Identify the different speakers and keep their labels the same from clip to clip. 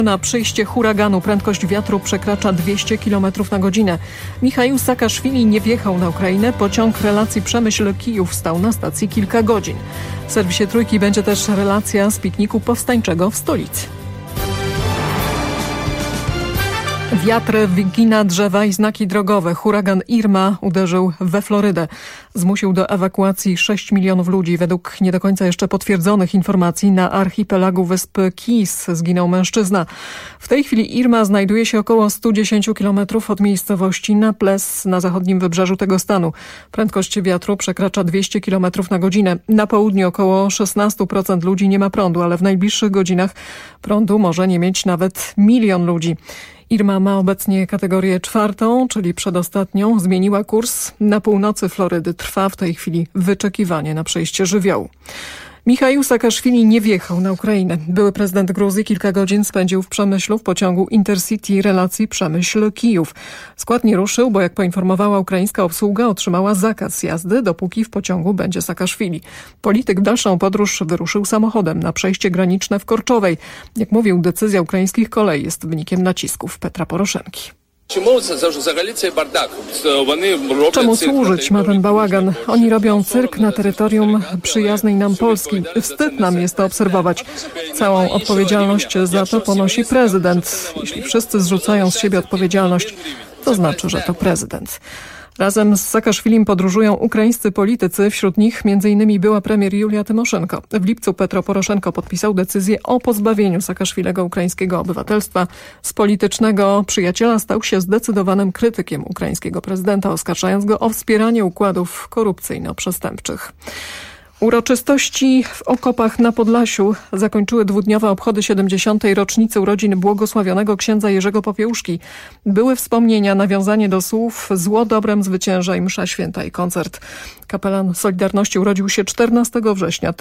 Speaker 1: Na przyjście huraganu prędkość wiatru przekracza 200 km na godzinę. Michaił Saakaszwili nie wjechał na Ukrainę. Pociąg relacji Przemyśl-Kijów stał na stacji kilka godzin. W serwisie Trójki będzie też relacja z pikniku powstańczego w stolicy. Wiatr wygina drzewa i znaki drogowe. Huragan Irma uderzył we Florydę. Zmusił do ewakuacji 6 milionów ludzi. Według nie do końca jeszcze potwierdzonych informacji na archipelagu wysp Keys zginął mężczyzna. W tej chwili Irma znajduje się około 110 km od miejscowości Naples na zachodnim wybrzeżu tego stanu. Prędkość wiatru przekracza 200 km na godzinę. Na południu około 16% ludzi nie ma prądu, ale w najbliższych godzinach prądu może nie mieć nawet 1 milion ludzi. Irma ma obecnie kategorię 4, czyli przedostatnią. Zmieniła kurs. Na północy Florydy trwa w tej chwili wyczekiwanie na przejście żywiołu. Michaił Saakaszwili nie wjechał na Ukrainę. Były prezydent Gruzji kilka godzin spędził w Przemyślu w pociągu Intercity relacji Przemyśl-Kijów. Skład nie ruszył, bo jak poinformowała ukraińska obsługa, otrzymała zakaz jazdy, dopóki w pociągu będzie Saakaszwili. Polityk w dalszą podróż wyruszył samochodem na przejście graniczne w Korczowej. Jak mówił, decyzja ukraińskich kolei jest wynikiem nacisków Petra Poroszenki. Czemu służyć ma ten bałagan? Oni robią cyrk na terytorium przyjaznej nam Polski. Wstyd nam jest to obserwować. Całą odpowiedzialność za to ponosi prezydent. Jeśli wszyscy zrzucają z siebie odpowiedzialność, to znaczy, że to prezydent. Razem z Saakaszwilim podróżują ukraińscy politycy, wśród nich m.in. była premier Julia Tymoszenko. W lipcu Petro Poroszenko podpisał decyzję o pozbawieniu Saakaszwilego ukraińskiego obywatelstwa. Z politycznego przyjaciela stał się zdecydowanym krytykiem ukraińskiego prezydenta, oskarżając go o wspieranie układów korupcyjno-przestępczych. Uroczystości w okopach na Podlasiu zakończyły dwudniowe obchody 70. rocznicy urodzin błogosławionego księdza Jerzego Popiełuszki. Były wspomnienia, nawiązanie do słów "Zło dobrem zwycięża" i msza święta i koncert. Kapelan Solidarności urodził się 14 września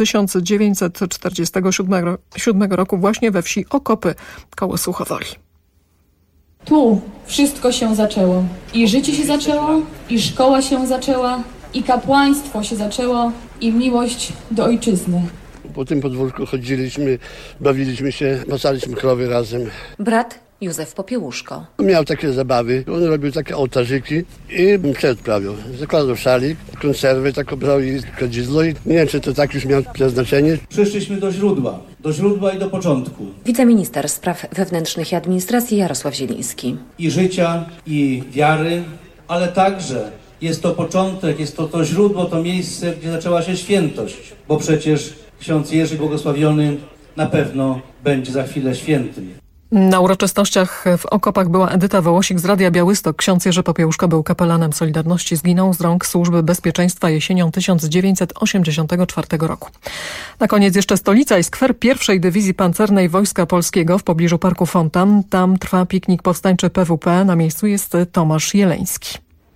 Speaker 1: 1947 roku właśnie we wsi Okopy koło Suchowoli.
Speaker 2: Tu wszystko się zaczęło. I życie się zaczęło, i szkoła się zaczęła, i kapłaństwo się zaczęło, i miłość do ojczyzny.
Speaker 3: Po tym podwórku chodziliśmy, bawiliśmy się, pasaliśmy krowy razem.
Speaker 4: Brat Józef Popiełuszko.
Speaker 3: Miał takie zabawy, on robił takie ołtarzyki i mszę odprawiał. Zakładał szalik, konserwy, tak brał i kadzidło i nie wiem, czy to tak już miało przeznaczenie.
Speaker 5: Przyszliśmy do źródła i do początku.
Speaker 4: Wiceminister spraw wewnętrznych i administracji Jarosław Zieliński.
Speaker 5: I życia, i wiary, ale także jest to początek, jest to źródło, to miejsce, gdzie zaczęła się świętość, bo przecież ksiądz Jerzy Błogosławiony na pewno będzie za chwilę świętym.
Speaker 1: Na uroczystościach w Okopach była Edyta Wołosik z Radia Białystok. Ksiądz Jerzy Popiełuszko był kapelanem Solidarności. Zginął z rąk Służby Bezpieczeństwa jesienią 1984 roku. Na koniec jeszcze stolica i skwer pierwszej Dywizji Pancernej Wojska Polskiego w pobliżu Parku Fontan. Tam trwa piknik powstańczy PWP. Na miejscu jest Tomasz Jeleński.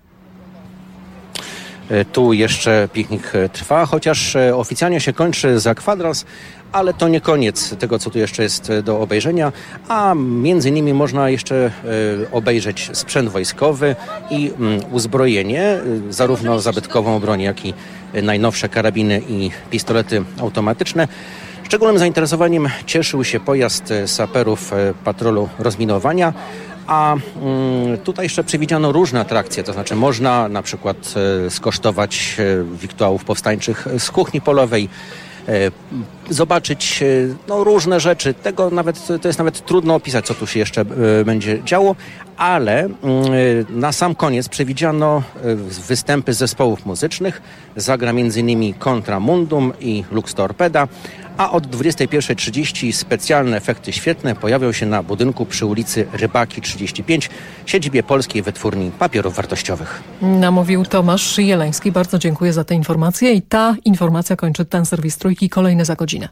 Speaker 6: Tu jeszcze piknik trwa, chociaż oficjalnie się kończy za kwadrans, ale to nie koniec tego, co tu jeszcze jest do obejrzenia, a między innymi można jeszcze obejrzeć sprzęt wojskowy i uzbrojenie, zarówno zabytkową broń, jak i najnowsze karabiny i pistolety automatyczne. Szczególnym zainteresowaniem cieszył się pojazd saperów patrolu rozminowania, a tutaj jeszcze przewidziano różne atrakcje, to znaczy można na przykład skosztować wiktuałów powstańczych z kuchni polowej, zobaczyć różne rzeczy. To jest nawet trudno opisać, co tu się jeszcze będzie działo, ale na sam koniec przewidziano występy zespołów muzycznych. Zagra m.in. Contra Mundum i Lux Torpeda, a od 21:30 specjalne efekty świetne pojawią się na budynku przy ulicy Rybaki 35, siedzibie Polskiej Wytwórni Papierów Wartościowych.
Speaker 1: Namówił Tomasz Jeleński. Bardzo dziękuję za tę informację i ta informacja kończy ten serwis Trójki. Kolejny za godzinę.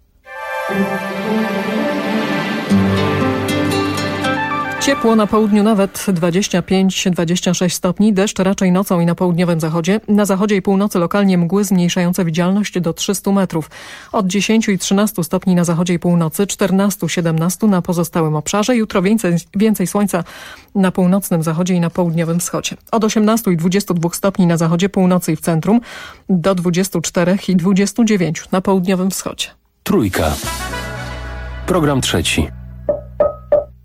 Speaker 1: Ciepło na południu, nawet 25-26 stopni. Deszcz raczej nocą i na południowym zachodzie. Na zachodzie i północy lokalnie mgły zmniejszające widzialność do 300 metrów. Od 10 i 13 stopni na zachodzie i północy, 14-17 na pozostałym obszarze. Jutro więcej słońca na północnym zachodzie i na południowym wschodzie. Od 18 i 22 stopni na zachodzie, północy i w centrum. Do 24 i 29 na południowym wschodzie.
Speaker 7: Trójka. Program trzeci.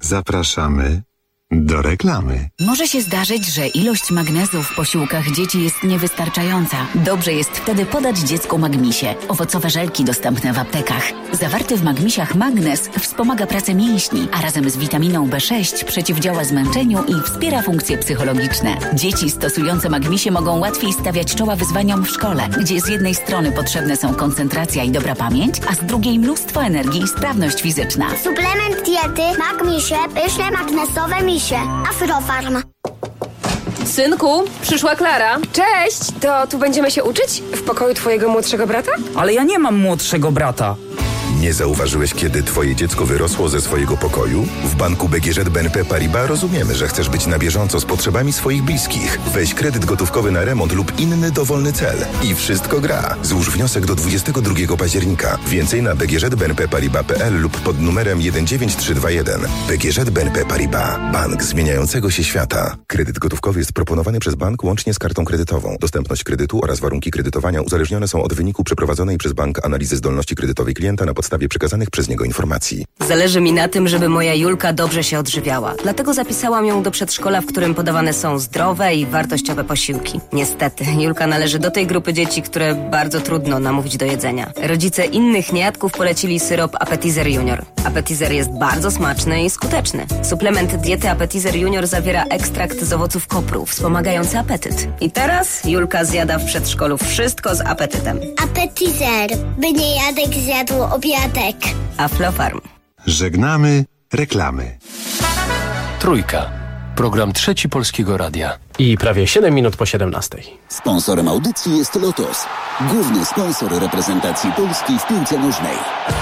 Speaker 7: Zapraszamy do reklamy.
Speaker 8: Może się zdarzyć, że ilość magnezu w posiłkach dzieci jest niewystarczająca. Dobrze jest wtedy podać dziecku Magmisie. Owocowe żelki dostępne w aptekach. Zawarty w Magmisiach magnez wspomaga pracę mięśni, a razem z witaminą B6 przeciwdziała zmęczeniu i wspiera funkcje psychologiczne. Dzieci stosujące Magmisie mogą łatwiej stawiać czoła wyzwaniom w szkole, gdzie z jednej strony potrzebne są koncentracja i dobra pamięć, a z drugiej mnóstwo energii i sprawność fizyczna.
Speaker 9: Suplement diety Magmisie, pyszne magnesowe misie. Aflofarm.
Speaker 10: Synku, przyszła Klara.
Speaker 11: Cześć, to tu będziemy się uczyć? W pokoju twojego młodszego brata?
Speaker 12: Ale ja nie mam młodszego brata.
Speaker 13: Nie zauważyłeś, kiedy twoje dziecko wyrosło ze swojego pokoju? W banku BGŻ BNP Paribas rozumiemy, że chcesz być na bieżąco z potrzebami swoich bliskich. Weź kredyt gotówkowy na remont lub inny dowolny cel. I wszystko gra. Złóż wniosek do 22 października. Więcej na bgżbnpparibas.pl lub pod numerem 19321. BGŻ BNP Paribas. Bank zmieniającego się świata. Kredyt gotówkowy jest proponowany przez bank łącznie z kartą kredytową. Dostępność kredytu oraz warunki kredytowania uzależnione są od wyniku przeprowadzonej przez bank analizy zdolności kredytowej klienta na podstawie przekazanych przez niego informacji.
Speaker 14: Zależy mi na tym, żeby moja Julka dobrze się odżywiała. Dlatego zapisałam ją do przedszkola, w którym podawane są zdrowe i wartościowe posiłki. Niestety, Julka należy do tej grupy dzieci, które bardzo trudno namówić do jedzenia. Rodzice innych niejadków polecili syrop Appetizer Junior. Appetizer jest bardzo smaczny i skuteczny. Suplement diety Appetizer Junior zawiera ekstrakt z owoców kopru, wspomagający apetyt. I teraz Julka zjada w przedszkolu wszystko z apetytem.
Speaker 9: Appetizer, by niejadek zjadł obiadek.
Speaker 14: Aflofarm.
Speaker 7: Żegnamy reklamy.
Speaker 15: Trójka. Program Trzeci Polskiego Radia.
Speaker 16: I prawie 7 minut po 17.
Speaker 17: Sponsorem audycji jest Lotos, główny sponsor reprezentacji Polski w piłce nożnej.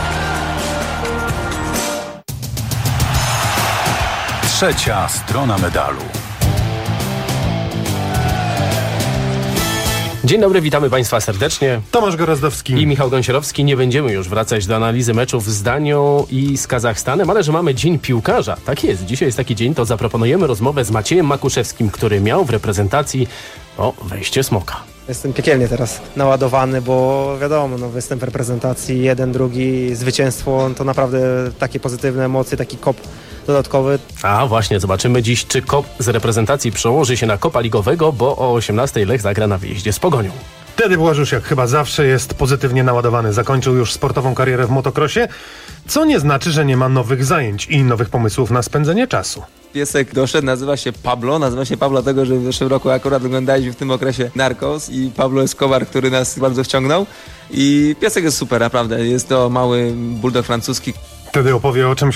Speaker 18: Trzecia strona medalu.
Speaker 16: Dzień dobry, witamy Państwa serdecznie.
Speaker 19: Tomasz Gorozdowski
Speaker 16: i Michał Gąsiorowski. Nie będziemy już wracać do analizy meczów z Danią i z Kazachstanem, ale że mamy Dzień Piłkarza. Tak jest, dzisiaj jest taki dzień, to zaproponujemy rozmowę z Maciejem Makuszewskim, który miał w reprezentacji wejście smoka.
Speaker 20: Jestem piekielnie teraz naładowany, bo wiadomo, występ w reprezentacji, jeden, drugi, zwycięstwo, to naprawdę takie pozytywne emocje, taki kop dodatkowy.
Speaker 16: A właśnie, zobaczymy dziś, czy kop z reprezentacji przełoży się na kopa ligowego, bo o 18:00 Lech zagra na wyjeździe z Pogonią.
Speaker 19: Tedy Błażusiak chyba zawsze jest pozytywnie naładowany. Zakończył już sportową karierę w motocrossie, co nie znaczy, że nie ma nowych zajęć i nowych pomysłów na spędzenie czasu.
Speaker 21: Piesek doszedł, nazywa się Pablo dlatego, że w zeszłym roku akurat oglądaliśmy w tym okresie Narcos i Pablo Escobar, który nas bardzo wciągnął i piesek jest super, naprawdę, jest to mały bulldog francuski.
Speaker 19: Wtedy opowie, o czym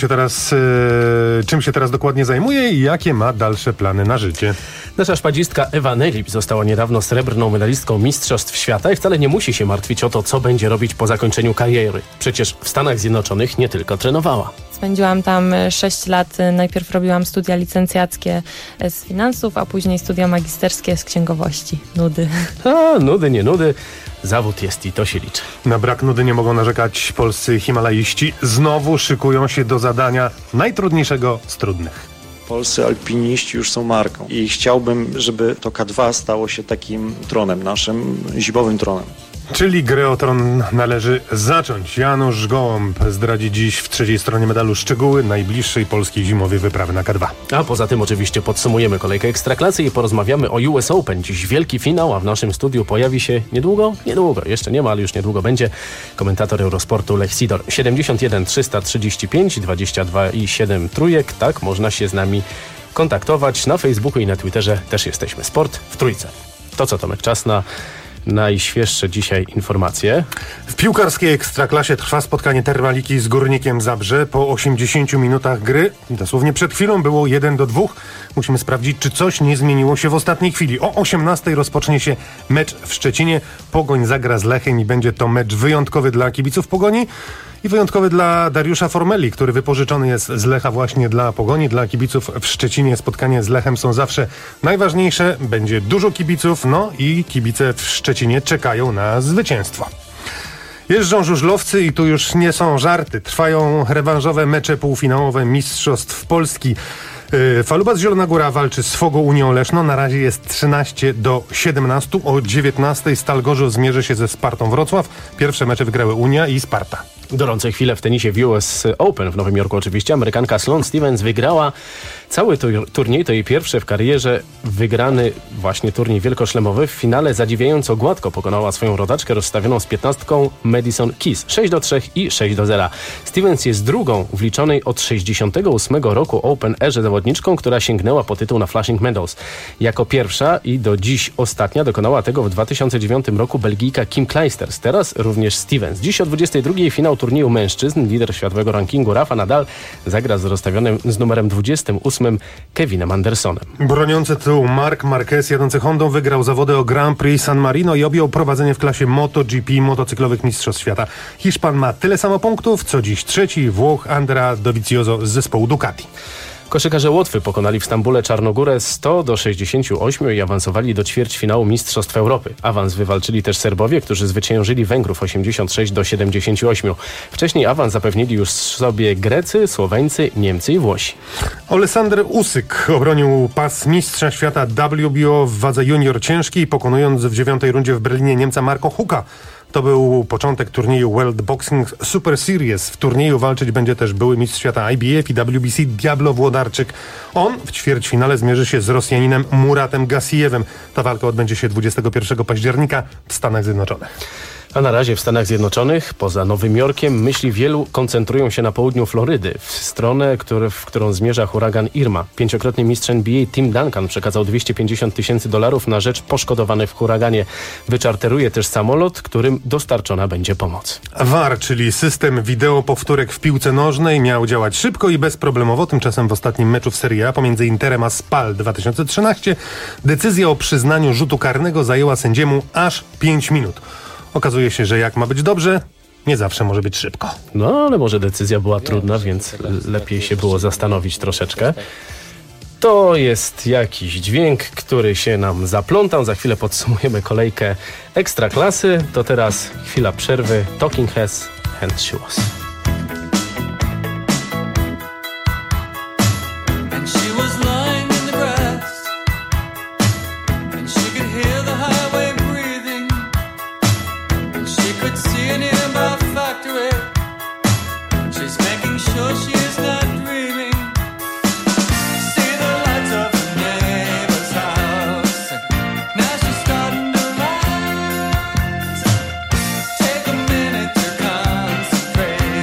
Speaker 19: się teraz dokładnie zajmuje i jakie ma dalsze plany na życie.
Speaker 16: Nasza szpadzistka Ewa Nelip została niedawno srebrną medalistką Mistrzostw Świata i wcale nie musi się martwić o to, co będzie robić po zakończeniu kariery. Przecież w Stanach Zjednoczonych nie tylko trenowała.
Speaker 22: Spędziłam tam 6 lat. Najpierw robiłam studia licencjackie z finansów, a później studia magisterskie z księgowości. Nudy.
Speaker 16: Nudy, nie nudy. Zawód jest i to się liczy.
Speaker 19: Na brak nudy nie mogą narzekać polscy himalaiści. Znowu szykują się do zadania najtrudniejszego z trudnych.
Speaker 23: Polscy alpiniści już są marką i chciałbym, żeby to K2 stało się takim tronem, naszym zimowym tronem.
Speaker 19: Czyli grę o tron należy zacząć. Janusz Gołąb zdradzi dziś w trzeciej stronie medalu szczegóły najbliższej polskiej zimowej wyprawy na K2.
Speaker 16: A poza tym oczywiście podsumujemy kolejkę Ekstraklasy i porozmawiamy o US Open. Dziś wielki finał, a w naszym studiu pojawi się niedługo, jeszcze nie ma, ale już niedługo będzie komentator Eurosportu Lech Sidor. 71 335 22 i 7 trójek. Tak, można się z nami kontaktować. Na Facebooku i na Twitterze też jesteśmy. Sport w Trójce. To co, Tomek, czas na najświeższe dzisiaj informacje.
Speaker 19: W piłkarskiej Ekstraklasie trwa spotkanie Termaliki z Górnikiem Zabrze. Po 80 minutach gry, dosłownie przed chwilą, było 1-2. Musimy sprawdzić, czy coś nie zmieniło się w ostatniej chwili. O 18:00 rozpocznie się mecz w Szczecinie. Pogoń zagra z Lechem i będzie to mecz wyjątkowy dla kibiców Pogoni i wyjątkowy dla Dariusza Formelli, który wypożyczony jest z Lecha właśnie dla Pogoni. Dla kibiców w Szczecinie spotkanie z Lechem są zawsze najważniejsze. Będzie dużo kibiców, i kibice w Szczecinie czekają na zwycięstwo. Jeżdżą żużlowcy i tu już nie są żarty. Trwają rewanżowe mecze półfinałowe Mistrzostw Polski. Falubas Zielona Góra walczy z Fogo Unią Leszno. Na razie jest 13-17. O 19:00 Stal Gorzów zmierzy się ze Spartą Wrocław. Pierwsze mecze wygrały Unia i Sparta.
Speaker 16: Gorące chwile w tenisie w US Open w Nowym Jorku oczywiście. Amerykanka Sloane Stephens wygrała cały turniej. To jej pierwszy w karierze wygrany właśnie turniej wielkoszlemowy. W finale zadziwiająco gładko pokonała swoją rodaczkę rozstawioną z 15 Madison Keys. 6-3 i 6-0. Stephens jest drugą w liczonej od 68 roku Open erze zawodniczką, która sięgnęła po tytuł na Flushing Meadows. Jako pierwsza i do dziś ostatnia dokonała tego w 2009 roku Belgijka Kim Clijsters. Teraz również Stephens. Dziś o 22 finał turnieju mężczyzn. Lider światowego rankingu Rafa Nadal zagra z rozstawionym z numerem 28 Kevinem Andersonem.
Speaker 19: Broniący tytuł Marc Marquez jadący Hondą wygrał zawody o Grand Prix San Marino i objął prowadzenie w klasie MotoGP motocyklowych mistrzostw świata. Hiszpan ma tyle samo punktów, co dziś trzeci Włoch Andrea Dovizioso z zespołu Ducati.
Speaker 16: Koszykarze Łotwy pokonali w Stambule Czarnogórę 100-68 i awansowali do ćwierćfinału Mistrzostw Europy. Awans wywalczyli też Serbowie, którzy zwyciężyli Węgrów 86-78. Wcześniej awans zapewnili już sobie Grecy, Słoweńcy, Niemcy i Włosi.
Speaker 19: Oleksandr Usyk obronił pas mistrza świata WBO w wadze junior ciężkiej, pokonując w 9. rundzie w Berlinie Niemca Marco Hucka. To był początek turnieju World Boxing Super Series. W turnieju walczyć będzie też były mistrz świata IBF i WBC Diablo Włodarczyk. On w ćwierćfinale zmierzy się z Rosjaninem Muratem Gasijewem. Ta walka odbędzie się 21 października w Stanach Zjednoczonych.
Speaker 16: A na razie w Stanach Zjednoczonych, poza Nowym Jorkiem, myśli wielu koncentrują się na południu Florydy, w stronę, w którą zmierza huragan Irma. 5-krotny mistrz NBA Tim Duncan przekazał $250,000 na rzecz poszkodowanych w huraganie. Wyczarteruje też samolot, którym dostarczona będzie pomoc.
Speaker 19: VAR, czyli system wideo powtórek w piłce nożnej, miał działać szybko i bezproblemowo. Tymczasem w ostatnim meczu w Serie A pomiędzy Interem a Spal 2013 decyzja o przyznaniu rzutu karnego zajęła sędziemu aż 5 minut. Okazuje się, że jak ma być dobrze, nie zawsze może być szybko.
Speaker 16: No, ale może decyzja była trudna, więc lepiej się było zastanowić troszeczkę. To jest jakiś dźwięk, który się nam zaplątał. Za chwilę podsumujemy kolejkę Ekstraklasy. To teraz chwila przerwy. Talking Heads and She Was.
Speaker 2: Take a minute to concentrate.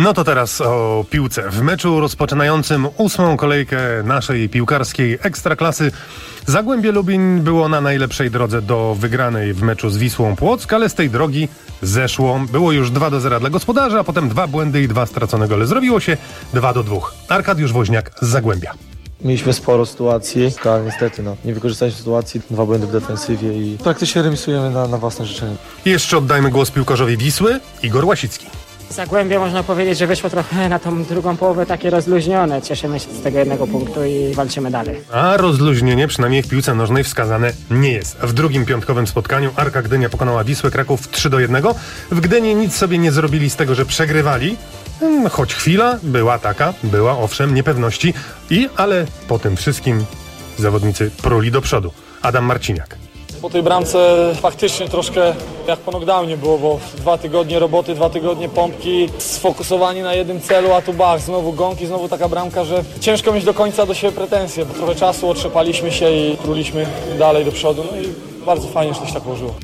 Speaker 19: No to teraz o piłce. W meczu rozpoczynającym 8. kolejkę naszej piłkarskiej Ekstraklasy Zagłębie Lubin było na najlepszej drodze do wygranej w meczu z Wisłą Płock, ale z tej drogi zeszło. Było już 2-0 dla gospodarzy, a potem 2 błędy i 2 stracone gole. Zrobiło się 2-2. Arkadiusz Woźniak z Zagłębia.
Speaker 2: Mieliśmy sporo sytuacji, ale niestety nie wykorzystaliśmy sytuacji, 2 błędy w defensywie i praktycznie remisujemy na własne życzenie.
Speaker 19: Jeszcze oddajmy głos piłkarzowi Wisły, Igor Łasicki.
Speaker 3: Zagłębie można powiedzieć, że wyszło trochę na tą drugą połowę takie rozluźnione. Cieszymy się z tego 1 punktu i walczymy dalej.
Speaker 19: A rozluźnienie przynajmniej w piłce nożnej wskazane nie jest. W drugim piątkowym spotkaniu Arka Gdynia pokonała Wisłę Kraków 3-1. W Gdyni nic sobie nie zrobili z tego, że przegrywali. Choć chwila była owszem, niepewności. Ale po tym wszystkim zawodnicy pruli do przodu. Adam Marciniak.
Speaker 4: Po tej bramce faktycznie troszkę jak po knockdownie było, bo 2 tygodnie roboty, 2 tygodnie pompki, sfokusowani na jednym celu, a tu znowu gonki, znowu taka bramka, że ciężko mieć do końca do siebie pretensje, bo trochę czasu otrzepaliśmy się i pruliśmy dalej do przodu, no i bardzo fajnie, że to się tak ułożyło.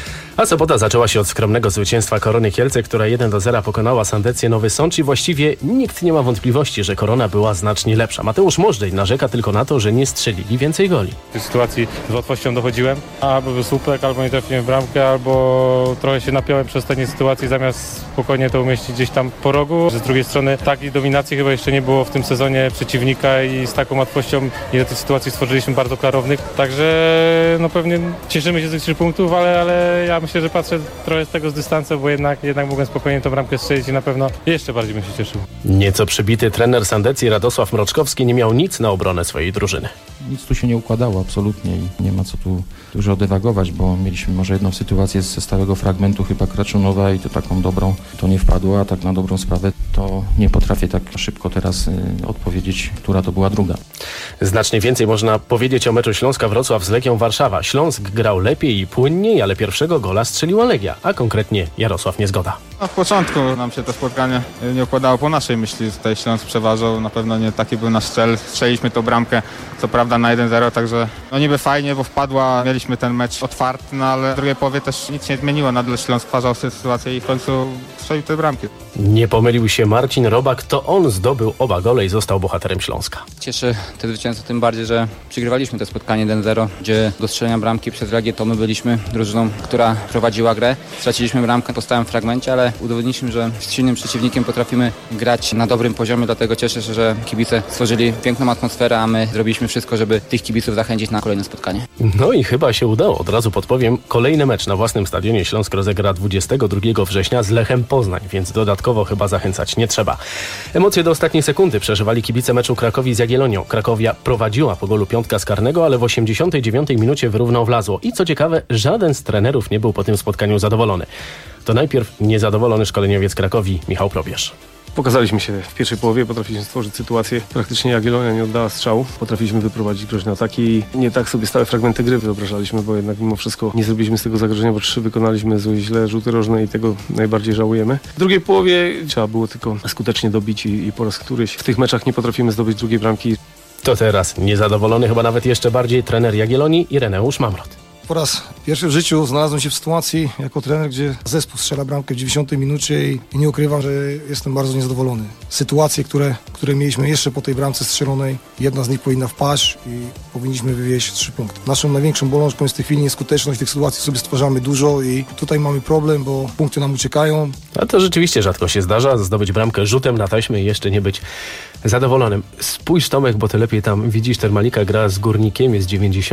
Speaker 16: A sobota zaczęła się od skromnego zwycięstwa Korony Kielce, która 1-0 pokonała Sandecję Nowy Sącz i właściwie nikt nie ma wątpliwości, że Korona była znacznie lepsza. Mateusz Możdżej narzeka tylko na to, że nie strzelili więcej goli.
Speaker 24: W tej sytuacji z łatwością dochodziłem, albo był słupek, albo nie trafiłem w bramkę, albo trochę się napiąłem przez ostatnie sytuacje, zamiast spokojnie to umieścić gdzieś tam po rogu. Z drugiej strony takiej dominacji chyba jeszcze nie było w tym sezonie przeciwnika i z taką łatwością ile tych sytuacji stworzyliśmy bardzo klarownych. Także pewnie cieszymy się z tych 3 punktów, ale ja myślę, że patrzę trochę z tego z dystansu, bo jednak mogłem spokojnie tą bramkę strzelić i na pewno jeszcze bardziej bym się cieszył.
Speaker 16: Nieco przybity trener Sandecji Radosław Mroczkowski nie miał nic na obronę swojej drużyny.
Speaker 25: Nic tu się nie układało absolutnie i nie ma co tu dużo dywagować, bo mieliśmy może jedną sytuację ze stałego fragmentu chyba Kraczunowa i to taką dobrą, to nie wpadło, a tak na dobrą sprawę to nie potrafię tak szybko teraz odpowiedzieć, która to była druga.
Speaker 16: Znacznie więcej można powiedzieć o meczu Śląska Wrocław z Legią Warszawa. Śląsk grał lepiej i płynniej, ale pierwszego gola strzeliła Legia, a konkretnie Jarosław Niezgoda.
Speaker 26: W początku nam się to spotkanie nie układało po naszej myśli. Tutaj Śląsk przeważał, na pewno nie taki był nasz cel. Strzeliśmy tą bramkę, co prawda na 1-0, także niby fajnie, bo wpadła, mieliśmy ten mecz otwarty, ale w drugiej połowie też nic nie zmieniło. Nadal Śląsk stwarzał sytuację i w końcu strzelił te bramki.
Speaker 16: Nie pomylił się Marcin Robak, to on zdobył oba gole i został bohaterem Śląska.
Speaker 27: Cieszy te zwycięstwo tym bardziej, że przegrywaliśmy to spotkanie 1-0, gdzie do strzelenia bramki przez Legię to my byliśmy drużyną, która prowadziła grę. Straciliśmy bramkę po stałym fragmencie, ale udowodniliśmy, że z silnym przeciwnikiem potrafimy grać na dobrym poziomie, dlatego cieszę się, że kibice stworzyli piękną atmosferę, a my zrobiliśmy wszystko, żeby tych kibiców zachęcić na kolejne spotkanie.
Speaker 16: No i chyba się udało. Od razu podpowiem, kolejny mecz na własnym stadionie Śląsk rozegra 22 września z Lechem Poznań, więc dodatkowo chyba zachęcać nie trzeba. Emocje do ostatniej sekundy przeżywali kibice meczu Krakowi z Jagiellonią. Krakowia prowadziła po golu piątka z karnego, ale w 89 minucie wyrównał Wlazło. I co ciekawe, żaden z trenerów nie był po tym spotkaniu zadowolony. To najpierw niezadowolony szkoleniowiec Krakowi Michał Probierz.
Speaker 28: Pokazaliśmy się w pierwszej połowie, potrafiliśmy stworzyć sytuację. Praktycznie Jagiellonia nie oddała strzału. Potrafiliśmy wyprowadzić groźne ataki i nie tak sobie stałe fragmenty gry wyobrażaliśmy, bo jednak mimo wszystko nie zrobiliśmy z tego zagrożenia, bo 3 wykonaliśmy źle rzuty rożne i tego najbardziej żałujemy. W drugiej połowie trzeba było tylko skutecznie dobić i po raz któryś w tych meczach nie potrafimy zdobyć drugiej bramki.
Speaker 16: To teraz niezadowolony chyba nawet jeszcze bardziej trener Jagiellonii Ireneusz Mamrot.
Speaker 29: Po raz pierwszy w życiu znalazłem się w sytuacji jako trener, gdzie zespół strzela bramkę w 90 minucie i nie ukrywam, że jestem bardzo niezadowolony. Sytuacje, które mieliśmy jeszcze po tej bramce strzelonej, jedna z nich powinna wpaść i powinniśmy wywieźć 3 punkty. Naszą największą bolączką jest w tej chwili nieskuteczność. Tych sytuacji sobie stwarzamy dużo i tutaj mamy problem, bo punkty nam uciekają.
Speaker 16: A to rzeczywiście rzadko się zdarza, zdobyć bramkę rzutem na taśmę i jeszcze nie być zadowolonym. Spójrz Tomek, bo ty lepiej tam widzisz, Termalika gra z Górnikiem, jest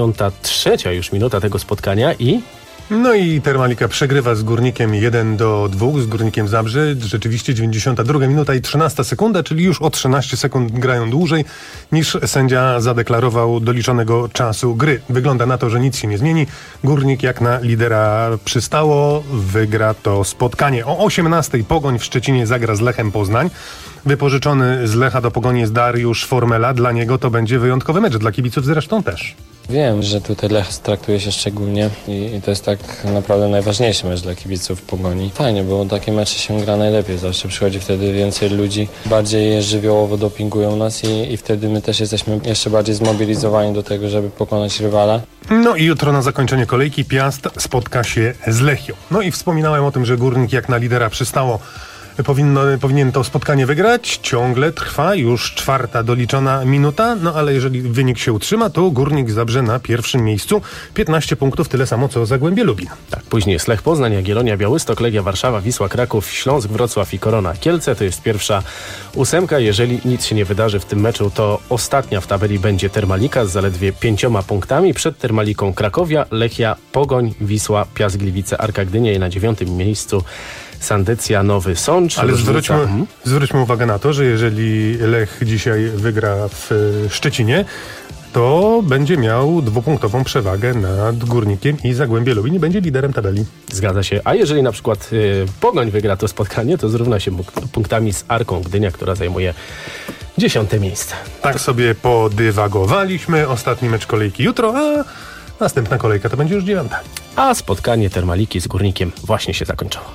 Speaker 16: 93 już minuta tego spotkania i...
Speaker 19: No i Termalika przegrywa z Górnikiem 1-2, z Górnikiem Zabrze. Rzeczywiście 92 minuta i 13 sekunda, czyli już o 13 sekund grają dłużej niż sędzia zadeklarował doliczonego czasu gry. Wygląda na to, że nic się nie zmieni. Górnik jak na lidera przystało, wygra to spotkanie. O 18:00 Pogoń w Szczecinie zagra z Lechem Poznań. Wypożyczony z Lecha do Pogoni jest Dariusz Formela. Dla niego to będzie wyjątkowy mecz, dla kibiców zresztą też.
Speaker 30: Wiem, że tutaj Lech traktuje się szczególnie i to jest tak naprawdę najważniejszy mecz dla kibiców Pogoni. Fajnie, bo takie mecze się gra najlepiej, zawsze przychodzi wtedy więcej ludzi, bardziej żywiołowo dopingują nas i wtedy my też jesteśmy jeszcze bardziej zmobilizowani do tego, żeby pokonać rywala.
Speaker 19: No i jutro na zakończenie kolejki Piast spotka się z Lechią. No i wspominałem o tym, że Górnik jak na lidera przystało powinien to spotkanie wygrać. Ciągle trwa już 4. doliczona minuta, no ale jeżeli wynik się utrzyma, to Górnik Zabrze na pierwszym miejscu. 15 punktów, tyle samo co Zagłębie Lubin.
Speaker 16: Tak, później jest Lech Poznań, Jagiellonia, Białystok, Legia Warszawa, Wisła Kraków, Śląsk, Wrocław i Korona Kielce. To jest pierwsza 8. Jeżeli nic się nie wydarzy w tym meczu, to ostatnia w tabeli będzie Termalika z zaledwie 5 punktami. Przed Termaliką Krakowia, Lechia, Pogoń, Wisła, Piast Gliwice, Arka Gdynia i na 9. miejscu Sandecja, Nowy Sącz.
Speaker 19: Ale zwróćmy uwagę na to, że jeżeli Lech dzisiaj wygra w Szczecinie, to będzie miał 2-punktową przewagę nad Górnikiem i Zagłębie Lubin i będzie liderem tabeli.
Speaker 16: Zgadza się. A jeżeli na przykład Pogoń wygra to spotkanie, to zrówna się punktami z Arką Gdynia, która zajmuje 10. miejsce.
Speaker 19: Tak sobie podywagowaliśmy. Ostatni mecz kolejki jutro, a następna kolejka to będzie już 9.
Speaker 16: A spotkanie Termaliki z Górnikiem właśnie się zakończyło.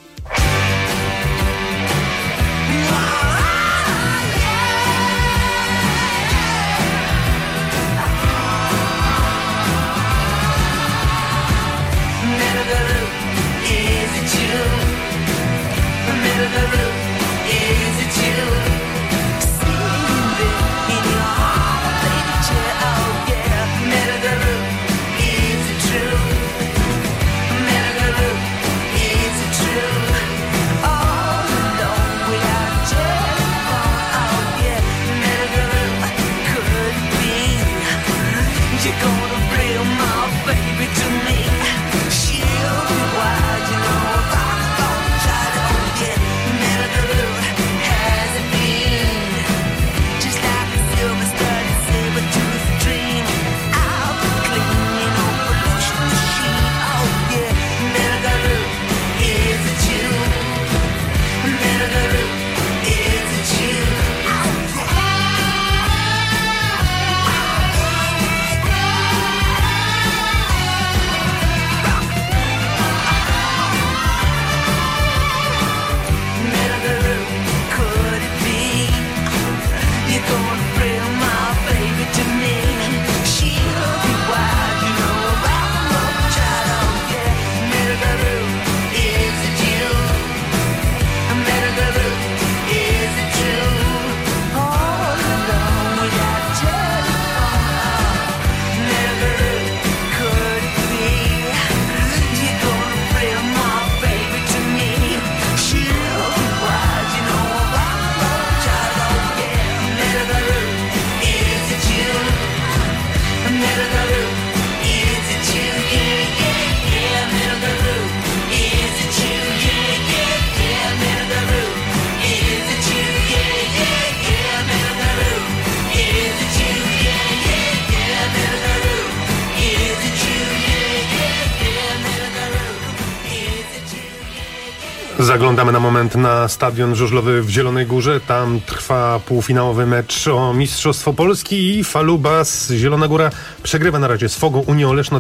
Speaker 19: Zaglądamy na moment na stadion żużlowy w Zielonej Górze. Tam trwa półfinałowy mecz o Mistrzostwo Polski i Falubas Zielona Góra przegrywa na razie z Fogą Unią Leszno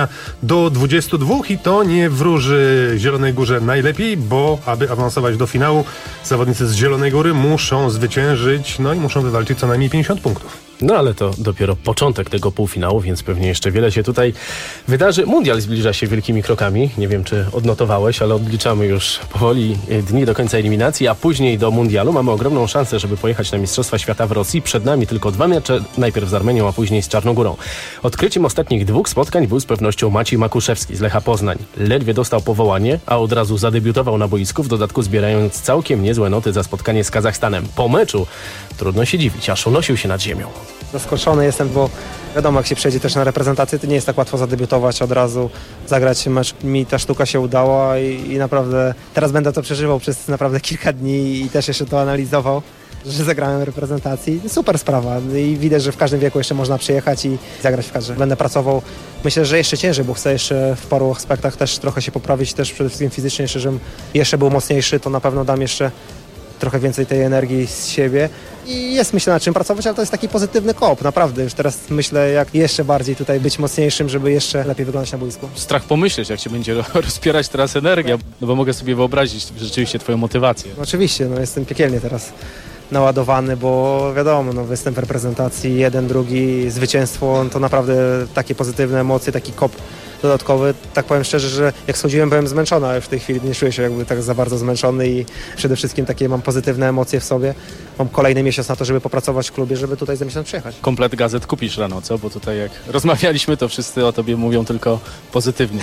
Speaker 19: 20-22 i to nie wróży Zielonej Górze najlepiej, bo aby awansować do finału, zawodnicy z Zielonej Góry muszą zwyciężyć, no i muszą wywalczyć co najmniej 50 punktów.
Speaker 16: No ale to dopiero początek tego półfinału, więc pewnie jeszcze wiele się tutaj wydarzy. Mundial zbliża się wielkimi krokami. Nie wiem, czy odnotowałeś, ale odliczamy już powoli dni do końca eliminacji, a później do mundialu. Mamy ogromną szansę, żeby pojechać na Mistrzostwa Świata w Rosji. Przed nami tylko 2 mecze, najpierw z Armenią, a później z Czarnogórą. Odkryciem ostatnich 2 spotkań był z pewnością Maciej Makuszewski z Lecha Poznań. Ledwie dostał powołanie, a od razu zadebiutował na boisku, w dodatku zbierając całkiem niezłe noty za spotkanie z Kazachstanem. Po meczu trudno się dziwić, aż unosił się nad ziemią.
Speaker 20: Zaskoczony jestem, bo wiadomo, jak się przejdzie też na reprezentację, to nie jest tak łatwo zadebiutować, od razu zagrać mecz. Mi ta sztuka się udała i naprawdę teraz będę to przeżywał przez naprawdę kilka dni i też jeszcze to analizował, że zagrałem w reprezentacji. Super sprawa i widać, że w każdym wieku jeszcze można przyjechać i zagrać w kadrze. Będę pracował, myślę, że jeszcze ciężej, bo chcę jeszcze w paru aspektach też trochę się poprawić, też przede wszystkim fizycznie, jeszcze, żebym jeszcze był mocniejszy, to na pewno dam jeszcze trochę więcej tej energii z siebie i jest, myślę, nad czym pracować, ale to jest taki pozytywny kop, naprawdę. Już teraz myślę, jak jeszcze bardziej tutaj być mocniejszym, żeby jeszcze lepiej wyglądać na boisku.
Speaker 1: Strach pomyśleć, jak się będzie rozpierać teraz energia, no bo mogę sobie wyobrazić rzeczywiście twoją motywację.
Speaker 20: No oczywiście, no jestem piekielnie teraz naładowany, bo wiadomo, no występ w reprezentacji, jeden, drugi, zwycięstwo, to naprawdę takie pozytywne emocje, taki kop dodatkowy. Tak powiem szczerze, że jak schodziłem, byłem zmęczony, ale w tej chwili nie czuję się jakby tak za bardzo zmęczony i przede wszystkim takie mam pozytywne emocje w sobie. Mam kolejny miesiąc na to, żeby popracować w klubie, żeby tutaj za miesiąc przyjechać.
Speaker 1: Komplet gazet kupisz rano, co? Bo tutaj jak rozmawialiśmy, to wszyscy o tobie mówią tylko pozytywnie.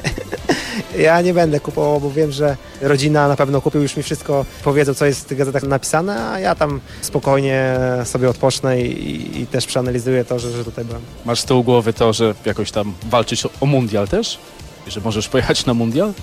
Speaker 20: Ja nie będę kupował, bo wiem, że rodzina na pewno kupi, już mi wszystko powiedzą, co jest w tych gazetach napisane, a ja tam spokojnie sobie odpocznę i też przeanalizuję to, że tutaj byłem.
Speaker 1: Masz z tyłu głowy to, że jakoś tam walczyć o mundial też? I że możesz pojechać na mundial?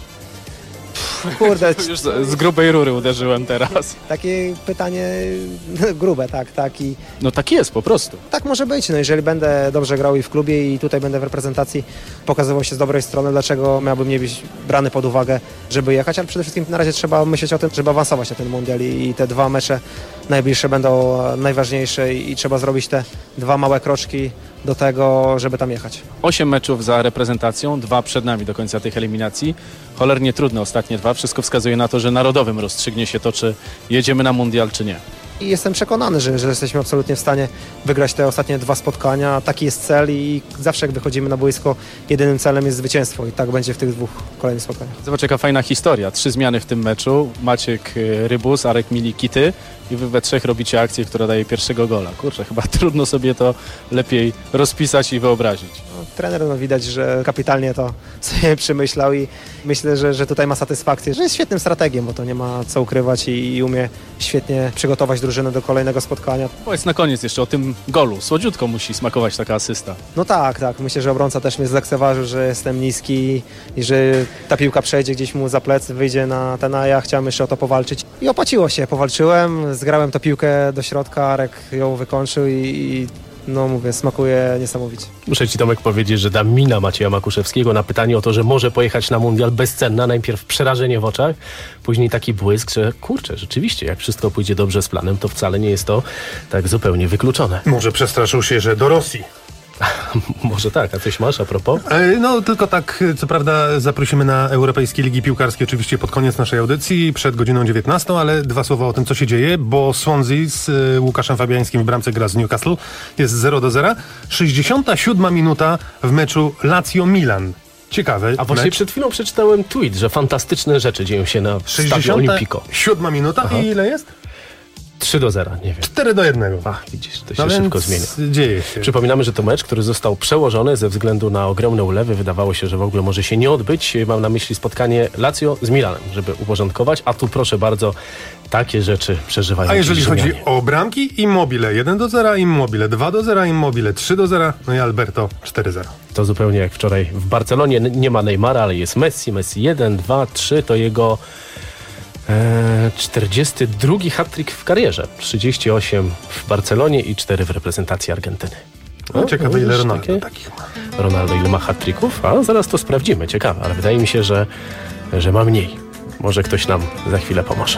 Speaker 20: Kurde.
Speaker 1: Już z grubej rury uderzyłem teraz.
Speaker 20: Takie pytanie grube, tak.
Speaker 1: No tak jest po prostu.
Speaker 20: Tak może być, no jeżeli będę dobrze grał i w klubie i tutaj będę w reprezentacji pokazywał się z dobrej strony, dlaczego miałbym nie być brany pod uwagę, żeby jechać, ale przede wszystkim na razie trzeba myśleć o tym, żeby awansować na ten mundial i te 2 mecze najbliższe będą najważniejsze i trzeba zrobić te 2 małe kroczki do tego, żeby tam jechać.
Speaker 1: 8 meczów za reprezentacją, 2 przed nami do końca tych eliminacji. Cholernie trudne ostatnie 2. Wszystko wskazuje na to, że narodowym rozstrzygnie się to, czy jedziemy na mundial, czy nie.
Speaker 20: I jestem przekonany, że jesteśmy absolutnie w stanie wygrać te ostatnie 2 spotkania. Taki jest cel i zawsze jak wychodzimy na boisko, jedynym celem jest zwycięstwo i tak będzie w tych 2 kolejnych spotkaniach.
Speaker 1: Zobacz, jaka fajna historia. 3 zmiany w tym meczu. Maciek Rybus, Arek Milik i ty. I wy we 3 robicie akcję, która daje pierwszego gola. Kurczę, chyba trudno sobie to lepiej rozpisać i wyobrazić.
Speaker 20: No, trener widać, że kapitalnie to sobie przemyślał i myślę, że tutaj ma satysfakcję, że jest świetnym strategiem, bo to nie ma co ukrywać i umie świetnie przygotować drużynę do kolejnego spotkania.
Speaker 1: Powiedz na koniec jeszcze o tym golu. Słodziutko musi smakować taka asysta.
Speaker 20: No tak. Myślę, że obrońca też mnie zlekceważył, że jestem niski i że ta piłka przejdzie gdzieś mu za plecy, wyjdzie na ten, a ja chciałem jeszcze o to powalczyć. I opłaciło się, powalczyłem, zgrałem tę piłkę do środka, Arek ją wykończył i no mówię, smakuje niesamowicie.
Speaker 16: Muszę ci, Tomek, powiedzieć, że ta mina Macieja Makuszewskiego na pytanie o to, że może pojechać na mundial, bezcenna. Najpierw przerażenie w oczach, później taki błysk, że kurczę, rzeczywiście, jak wszystko pójdzie dobrze z planem, to wcale nie jest to tak zupełnie wykluczone.
Speaker 19: Może przestraszył się, że do Rosji.
Speaker 16: Może tak, a coś masz a propos?
Speaker 19: No tylko tak, co prawda zaprosimy na Europejskie Ligi Piłkarskie oczywiście pod koniec naszej audycji, przed godziną 19, ale 2 słowa o tym, co się dzieje, bo Swansea z Łukaszem Fabiańskim w bramce gra z Newcastle, jest 0-0. 67 minuta w meczu Lazio-Milan. Ciekawe.
Speaker 16: A właśnie przed chwilą przeczytałem tweet, że fantastyczne rzeczy dzieją się na Stadio Olimpico.
Speaker 19: 67 minuta. Aha. I ile jest?
Speaker 16: 3-0, nie wiem.
Speaker 19: 4-1.
Speaker 16: Ach, widzisz, to się szybko zmienia.
Speaker 19: Dzieje się.
Speaker 16: Przypominamy, że to mecz, który został przełożony ze względu na ogromne ulewy. Wydawało się, że w ogóle może się nie odbyć. Mam na myśli spotkanie Lazio z Milanem, żeby uporządkować. A tu proszę bardzo, takie rzeczy przeżywają.
Speaker 19: A jeżeli
Speaker 16: Rzymianie.
Speaker 19: chodzi o bramki, Immobile 1-0, Immobile 2-0, Immobile 3-0, no i Alberto 4-0.
Speaker 16: To zupełnie jak wczoraj w Barcelonie. Nie ma Neymara, ale jest Messi. Messi 1, 2, 3 to jego 42 hat-trick w karierze. 38 w Barcelonie i 4 w reprezentacji Argentyny.
Speaker 19: No, ciekawe, ile Ronaldo takich ma.
Speaker 16: Ronaldo ile ma hat-tricków? A zaraz to sprawdzimy. Ciekawe, ale wydaje mi się, że ma mniej. Może ktoś nam za chwilę pomoże.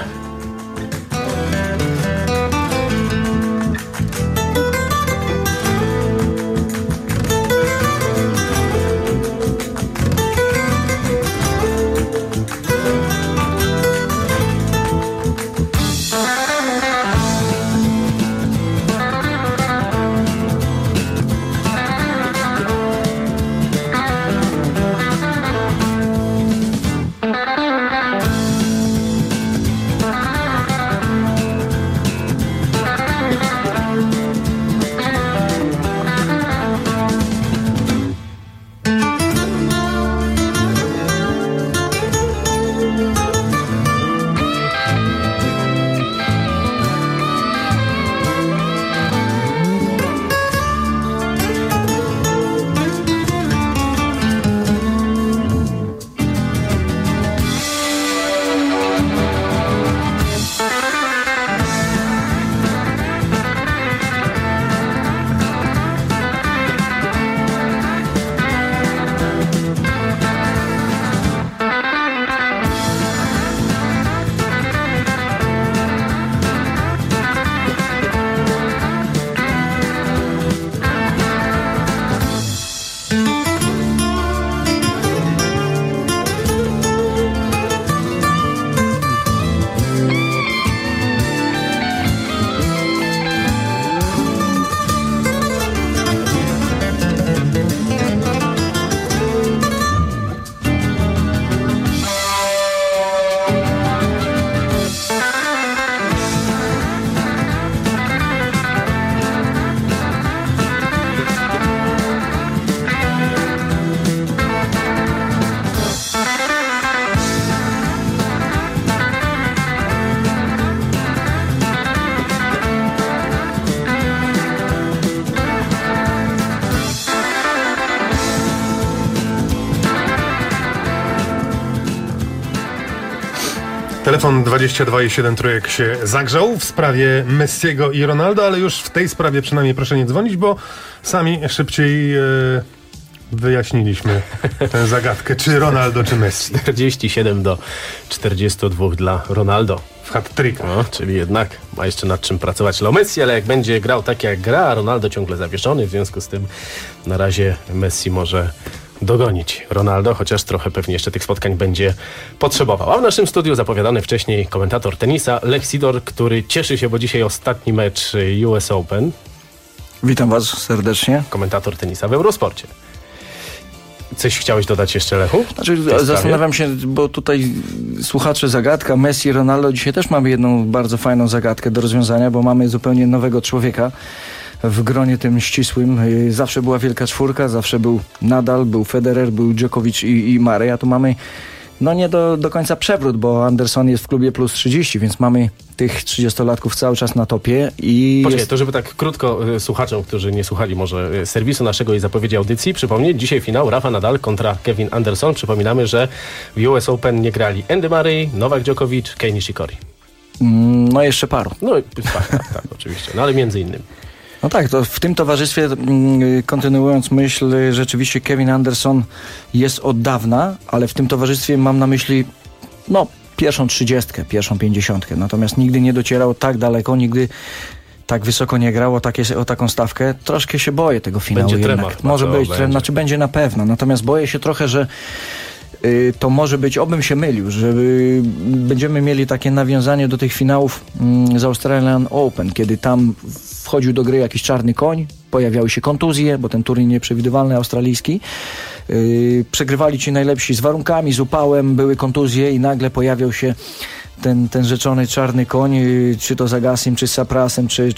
Speaker 19: Telefon 22,7 trójek się zagrzał w sprawie Messiego i Ronaldo, ale już w tej sprawie przynajmniej proszę nie dzwonić, bo sami szybciej wyjaśniliśmy tę zagadkę, czy Ronaldo, czy Messi.
Speaker 16: 47-42 dla Ronaldo.
Speaker 19: W hat-tricka.
Speaker 16: No, czyli jednak ma jeszcze nad czym pracować Leo Messi, ale jak będzie grał tak jak gra, a Ronaldo ciągle zawieszony, w związku z tym na razie Messi może dogonić Ronaldo, chociaż trochę pewnie jeszcze tych spotkań będzie potrzebował. A w naszym studiu zapowiadany wcześniej komentator tenisa Lech Sidor, który cieszy się, bo dzisiaj ostatni mecz US Open.
Speaker 5: Witam Was serdecznie.
Speaker 16: Komentator tenisa w Eurosporcie. Coś chciałeś dodać jeszcze, Lechu?
Speaker 5: Znaczy, zastanawiam się, bo tutaj słuchacze zagadka Messi, Ronaldo. Dzisiaj też mamy jedną bardzo fajną zagadkę do rozwiązania, bo mamy zupełnie nowego człowieka w gronie tym ścisłym. Zawsze była wielka czwórka, zawsze był Nadal, był Federer, był Djokovic i Murray, a tu mamy nie do końca przewrót, bo Anderson jest w klubie plus 30, więc mamy tych 30-latków cały czas na topie.
Speaker 16: Poczekaj, to żeby tak krótko słuchaczom, którzy nie słuchali może serwisu naszego i zapowiedzi audycji, przypomnieć, dzisiaj finał Rafa Nadal kontra Kevin Anderson. Przypominamy, że w US Open nie grali Andy Murray, Novak Djokovic, Kei Nishikori.
Speaker 5: No jeszcze paru.
Speaker 16: No tak, oczywiście, ale między innymi.
Speaker 5: No tak, to w tym towarzystwie, kontynuując myśl, rzeczywiście Kevin Anderson jest od dawna, ale w tym towarzystwie mam na myśli pierwszą 30, pierwszą 50. Natomiast nigdy nie docierał tak daleko, nigdy tak wysoko nie grał o taką stawkę. Troszkę się boję tego finału.
Speaker 16: Będzie
Speaker 5: jednak.
Speaker 16: tremor.
Speaker 5: Może być, będzie na pewno. Natomiast boję się trochę, że to może być, obym się mylił, że będziemy mieli takie nawiązanie do tych finałów z Australian Open, kiedy tam wchodził do gry jakiś czarny koń, pojawiały się kontuzje, bo ten turniej nieprzewidywalny australijski. Przegrywali ci najlepsi z warunkami, z upałem, były kontuzje i nagle pojawiał się ten rzeczony czarny koń, czy to z Agassim, czy z Saprasem, czy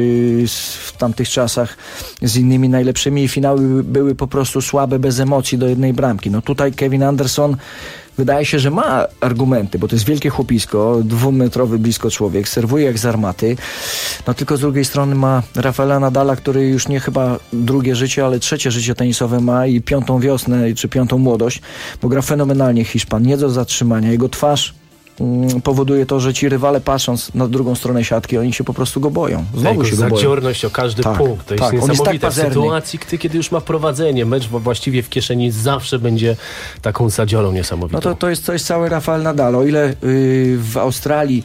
Speaker 5: w tamtych czasach z innymi najlepszymi. Finały były po prostu słabe, bez emocji do jednej bramki. No tutaj Kevin Anderson wydaje się, że ma argumenty, bo to jest wielkie chłopisko, 2-metrowy blisko człowiek, serwuje jak z armaty. No tylko z drugiej strony ma Rafaela Nadala, który już nie chyba drugie życie, ale trzecie życie tenisowe ma i 5. wiosnę, czy 5. młodość, bo gra fenomenalnie Hiszpan, nie do zatrzymania. Jego twarz powoduje to, że ci rywale, patrząc na drugą stronę siatki, oni się po prostu go boją. Znowu się go boją.
Speaker 16: Zadziorność o każdy punkt. To jest niesamowite. W sytuacji, kiedy już ma prowadzenie, mecz właściwie w kieszeni, zawsze będzie taką zadziorą niesamowitą.
Speaker 5: No to jest cały Rafael Nadal. O ile w Australii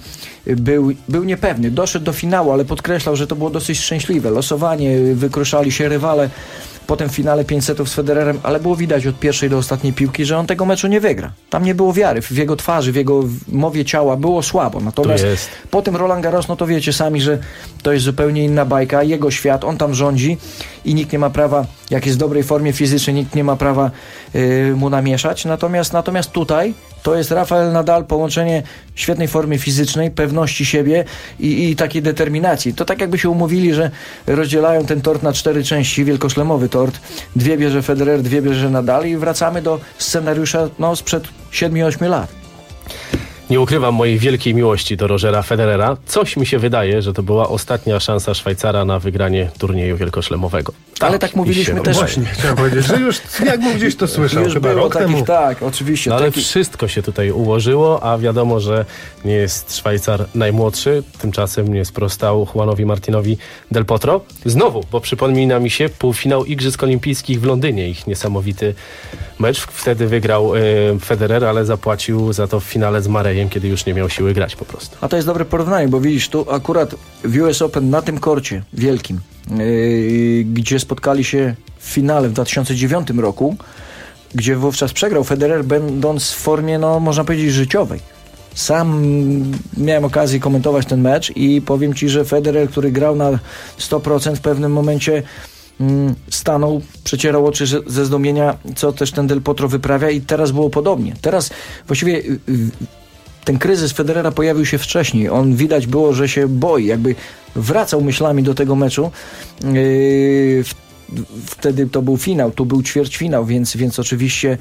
Speaker 5: był niepewny, doszedł do finału, ale podkreślał, że to było dosyć szczęśliwe. Losowanie, wykruszali się rywale. Potem w finale 5 setów z Federerem, ale było widać od pierwszej do ostatniej piłki, że on tego meczu nie wygra. Tam nie było wiary w jego twarzy, w jego mowie ciała, było słabo. Natomiast potem Roland Garros, no to wiecie sami, że to jest zupełnie inna bajka, jego świat, on tam rządzi i nikt nie ma prawa, jak jest w dobrej formie fizycznej, nikt nie ma prawa mu namieszać. Natomiast tutaj to jest Rafael Nadal, połączenie świetnej formy fizycznej, pewności siebie i takiej determinacji. To tak jakby się umówili, że rozdzielają ten tort na 4 części, wielkoszlemowy tort. 2 bierze Federer, 2 bierze Nadal i wracamy do scenariusza sprzed 7-8 lat.
Speaker 16: Nie ukrywam mojej wielkiej miłości do Rogera Federera. Coś mi się wydaje, że to była ostatnia szansa Szwajcara na wygranie turnieju wielkoszlemowego.
Speaker 5: Ale tak mówiliśmy też.
Speaker 19: Właśnie, chciałem powiedzieć, że już jakbym gdzieś to słyszał.
Speaker 5: Już
Speaker 19: chyba
Speaker 5: było
Speaker 19: rok temu.
Speaker 5: Tak, oczywiście.
Speaker 16: No, ale wszystko się tutaj ułożyło, a wiadomo, że nie jest Szwajcar najmłodszy. Tymczasem nie sprostał Juanowi Martinowi Del Potro. Znowu, bo przypomina mi się półfinał Igrzysk Olimpijskich w Londynie. Ich niesamowity mecz. Wtedy wygrał Federer, ale zapłacił za to w finale z Murrayem, kiedy już nie miał siły grać po prostu.
Speaker 5: A to jest dobre porównanie, bo widzisz, tu akurat w US Open na tym korcie wielkim, gdzie spotkali się w finale w 2009 roku, gdzie wówczas przegrał Federer, będąc w formie, można powiedzieć, życiowej. Sam miałem okazję komentować ten mecz i powiem Ci, że Federer, który grał na 100%, w pewnym momencie stanął, przecierał oczy ze zdumienia, co też ten Del Potro wyprawia i teraz było podobnie. Teraz właściwie ten kryzys Federera pojawił się wcześniej. On widać było, że się boi, jakby wracał myślami do tego meczu. Wtedy to był finał, tu był ćwierćfinał, więc oczywiście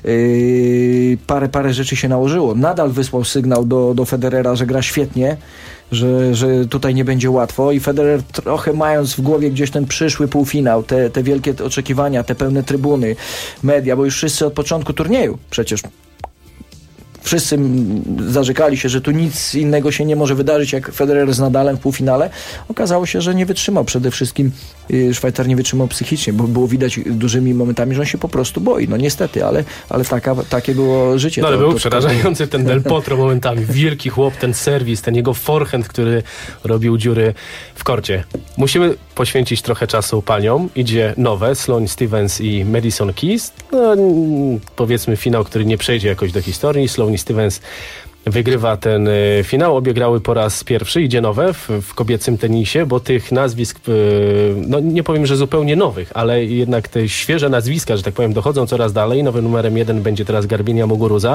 Speaker 5: parę rzeczy się nałożyło. Nadal wysłał sygnał do Federera, że gra świetnie, że tutaj nie będzie łatwo i Federer trochę mając w głowie gdzieś ten przyszły półfinał, te wielkie oczekiwania, te pełne trybuny, media, bo już wszyscy od początku turnieju przecież wszyscy zarzekali się, że tu nic innego się nie może wydarzyć jak Federer z Nadalem w półfinale. Okazało się, że nie wytrzymał. Przede wszystkim Szwajcar nie wytrzymał psychicznie, bo było widać dużymi momentami, że on się po prostu boi. No niestety, ale takie było życie.
Speaker 16: No ale był przerażający ten Del Potro momentami. Wielki chłop, ten serwis, ten jego forehand, który robił dziury w korcie. Musimy poświęcić trochę czasu paniom. Idzie nowe, Sloane Stephens i Madison Keys. No, powiedzmy finał, który nie przejdzie jakoś do historii. Sloane Stephens wygrywa ten finał. Obie grały po raz pierwszy. Idzie nowe w kobiecym tenisie, bo tych nazwisk, no nie powiem, że zupełnie nowych, ale jednak te świeże nazwiska, że tak powiem, dochodzą coraz dalej. Nowym numerem 1 będzie teraz Garbiña Muguruza.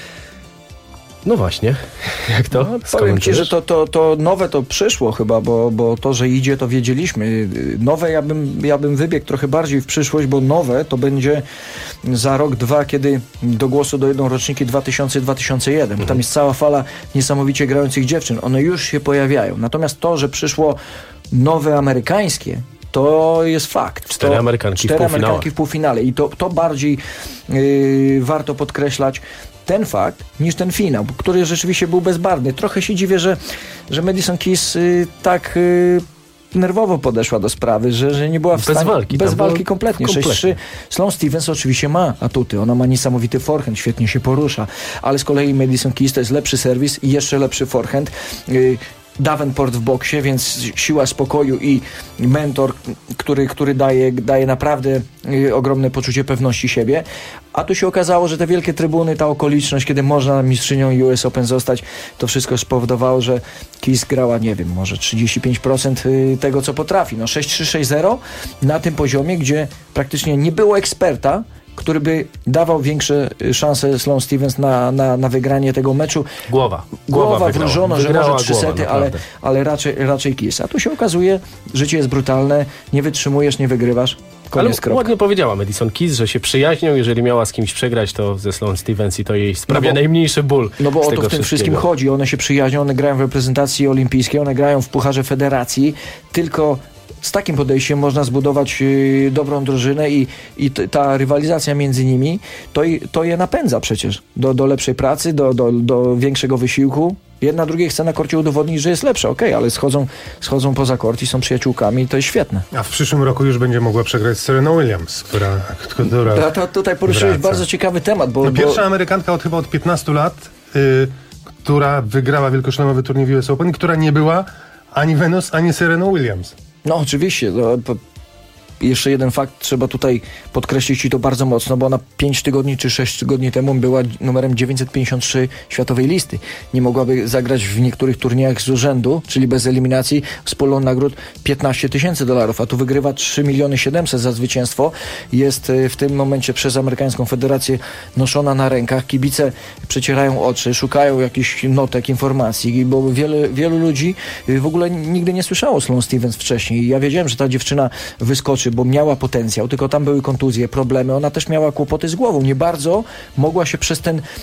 Speaker 16: No właśnie, jak to?
Speaker 5: Powiem ci, że to nowe to przyszło chyba, bo to, że idzie, to wiedzieliśmy. Nowe ja bym wybiegł trochę bardziej w przyszłość, bo nowe to będzie za rok, dwa, kiedy do głosu dojdą roczniki 2000-2001. Bo tam jest cała fala niesamowicie grających dziewczyn. One już się pojawiają. Natomiast to, że przyszło nowe amerykańskie, to jest fakt.
Speaker 16: Cztery Amerykanki
Speaker 5: w półfinale. I to bardziej warto podkreślać ten fakt, niż ten finał, który rzeczywiście był bezbarwny. Trochę się dziwię, że Madison Keys tak nerwowo podeszła do sprawy, że nie była w stanie... Bez walki kompletnie. 6-3. Sloane Stephens oczywiście ma atuty. Ona ma niesamowity forehand, świetnie się porusza, ale z kolei Madison Keys to jest lepszy serwis i jeszcze lepszy forehand. Davenport w boksie, więc siła spokoju i mentor, który daje naprawdę ogromne poczucie pewności siebie. A tu się okazało, że te wielkie trybuny, ta okoliczność, kiedy można mistrzynią US Open zostać, to wszystko spowodowało, że Keys grała, nie wiem, może 35% tego, co potrafi. No 6-3, 6-0 na tym poziomie, gdzie praktycznie nie było eksperta, który by dawał większe szanse Sloane Stephens na wygranie tego meczu. Głowa wróżono, że może 3 sety, ale raczej Keys. A tu się okazuje, życie jest brutalne, nie wytrzymujesz, nie wygrywasz.
Speaker 16: Ale ładnie powiedziała Madison Keys, że się przyjaźnią, jeżeli miała z kimś przegrać, to ze Sloane Stephens i to jej sprawia najmniejszy ból.
Speaker 5: No bo o to w tym wszystkim chodzi. One się przyjaźnią, one grają w reprezentacji olimpijskiej, one grają w Pucharze Federacji, tylko z takim podejściem można zbudować dobrą drużynę i ta rywalizacja między nimi to je napędza przecież do lepszej pracy, do większego wysiłku. Jedna drugiej chce na korcie udowodnić, że jest lepsza, ale schodzą poza kort i są przyjaciółkami i to jest świetne.
Speaker 19: A w przyszłym roku już będzie mogła przegrać z Sereną Williams, która
Speaker 5: tutaj poruszyłeś bardzo ciekawy temat.
Speaker 19: Pierwsza Amerykanka chyba od 15 lat, która wygrała wielkoszlemowy turniej US Open, która nie była ani Venus, ani Sereną Williams.
Speaker 5: No oczywiście. Jeszcze jeden fakt trzeba tutaj podkreślić i to bardzo mocno, bo ona 5 tygodni czy 6 tygodni temu była numerem 953 światowej listy. Nie mogłaby zagrać w niektórych turniejach z urzędu, czyli bez eliminacji, z pulą nagród $15,000, a tu wygrywa 3,700,000 za zwycięstwo. Jest w tym momencie przez amerykańską federację noszona na rękach. Kibice przecierają oczy, szukają jakichś notek, informacji, bo wielu ludzi w ogóle nigdy nie słyszało Sloane Stephens wcześniej. Ja wiedziałem, że ta dziewczyna wyskoczy, bo miała potencjał, tylko tam były kontuzje, problemy. Ona też miała kłopoty z głową. Nie bardzo mogła się przez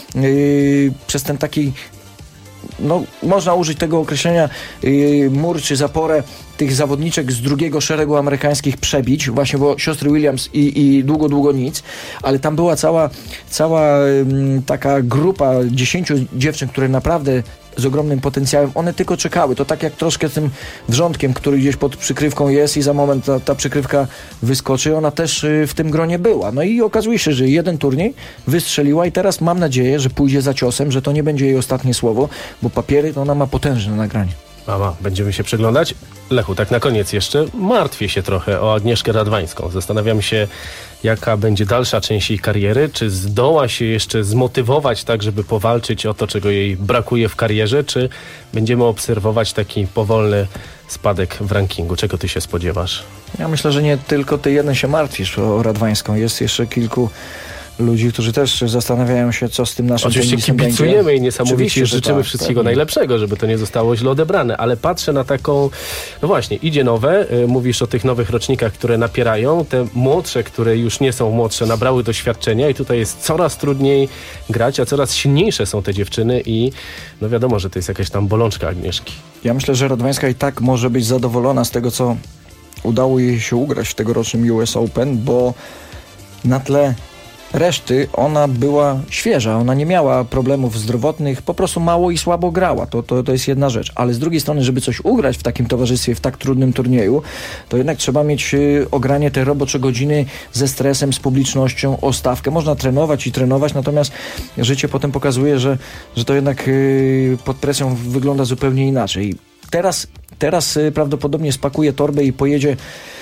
Speaker 5: ten taki, no można użyć tego określenia, mur czy zaporę tych zawodniczek z drugiego szeregu amerykańskich przebić, właśnie, bo siostry Williams i długo nic, ale tam była cała taka grupa 10 dziewczyn, które naprawdę z ogromnym potencjałem, one tylko czekały. To tak jak troszkę z tym wrzątkiem, który gdzieś pod przykrywką jest i za moment ta przykrywka wyskoczy. Ona też w tym gronie była. No i okazuje się, że jeden turniej wystrzeliła i teraz mam nadzieję, że pójdzie za ciosem, że to nie będzie jej ostatnie słowo, bo papiery to ona ma potężne nagranie.
Speaker 16: Będziemy się przyglądać. Lechu, tak na koniec jeszcze martwię się trochę o Agnieszkę Radwańską. Zastanawiam się, jaka będzie dalsza część jej kariery. Czy zdoła się jeszcze zmotywować tak, żeby powalczyć o to, czego jej brakuje w karierze, czy będziemy obserwować taki powolny spadek w rankingu? Czego ty się spodziewasz?
Speaker 5: Ja myślę, że nie tylko ty jeden się martwisz o Radwańską. Jest jeszcze kilku ludzi, którzy też zastanawiają się, co z tym naszym
Speaker 16: tenisem będzie. Oczywiście kibicujemy i niesamowicie życzymy wszystkiego najlepszego, żeby to nie zostało źle odebrane, ale patrzę na taką, no właśnie, idzie nowe, mówisz o tych nowych rocznikach, które napierają, te młodsze, które już nie są młodsze, nabrały doświadczenia i tutaj jest coraz trudniej grać, a coraz silniejsze są te dziewczyny i no wiadomo, że to jest jakaś tam bolączka Agnieszki.
Speaker 5: Ja myślę, że Radwańska i tak może być zadowolona z tego, co udało jej się ugrać w tegorocznym US Open, bo na tle reszty ona była świeża, ona nie miała problemów zdrowotnych, po prostu mało i słabo grała, to jest jedna rzecz, ale z drugiej strony, żeby coś ugrać w takim towarzystwie, w tak trudnym turnieju, to jednak trzeba mieć ogranie te robocze godziny ze stresem, z publicznością, o stawkę. Można trenować i trenować, natomiast życie potem pokazuje, że to jednak pod presją wygląda zupełnie inaczej. Teraz prawdopodobnie spakuje torbę i pojedzie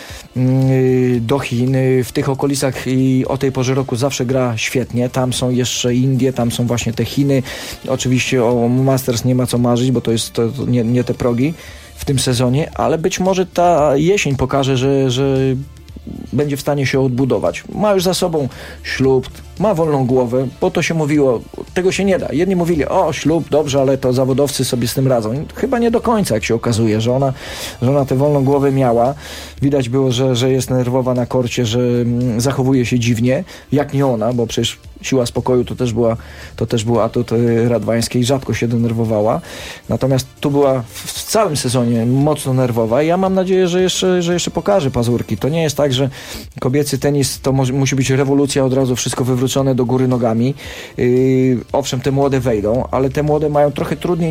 Speaker 5: do Chin. W tych okolicach i o tej porze roku zawsze gra świetnie. Tam są jeszcze Indie, tam są właśnie te Chiny. Oczywiście o Masters nie ma co marzyć, bo to nie te progi w tym sezonie, ale być może ta jesień pokaże, że będzie w stanie się odbudować. Ma już za sobą ślub, ma wolną głowę, bo to się mówiło, tego się nie da. Jedni mówili, o ślub, dobrze, ale to zawodowcy sobie z tym radzą. Chyba nie do końca, jak się okazuje, że ona tę wolną głowę miała. Widać było, że jest nerwowa na korcie, że zachowuje się dziwnie, jak nie ona, bo przecież siła spokoju to też była atut Radwańskiej, rzadko się denerwowała. Natomiast tu była w całym sezonie mocno nerwowa i ja mam nadzieję, że jeszcze pokaże pazurki. To nie jest tak, że kobiecy tenis to musi być rewolucja, od razu wszystko wywrócone do góry nogami. Owszem, te młode wejdą, ale te młode mają trochę trudniej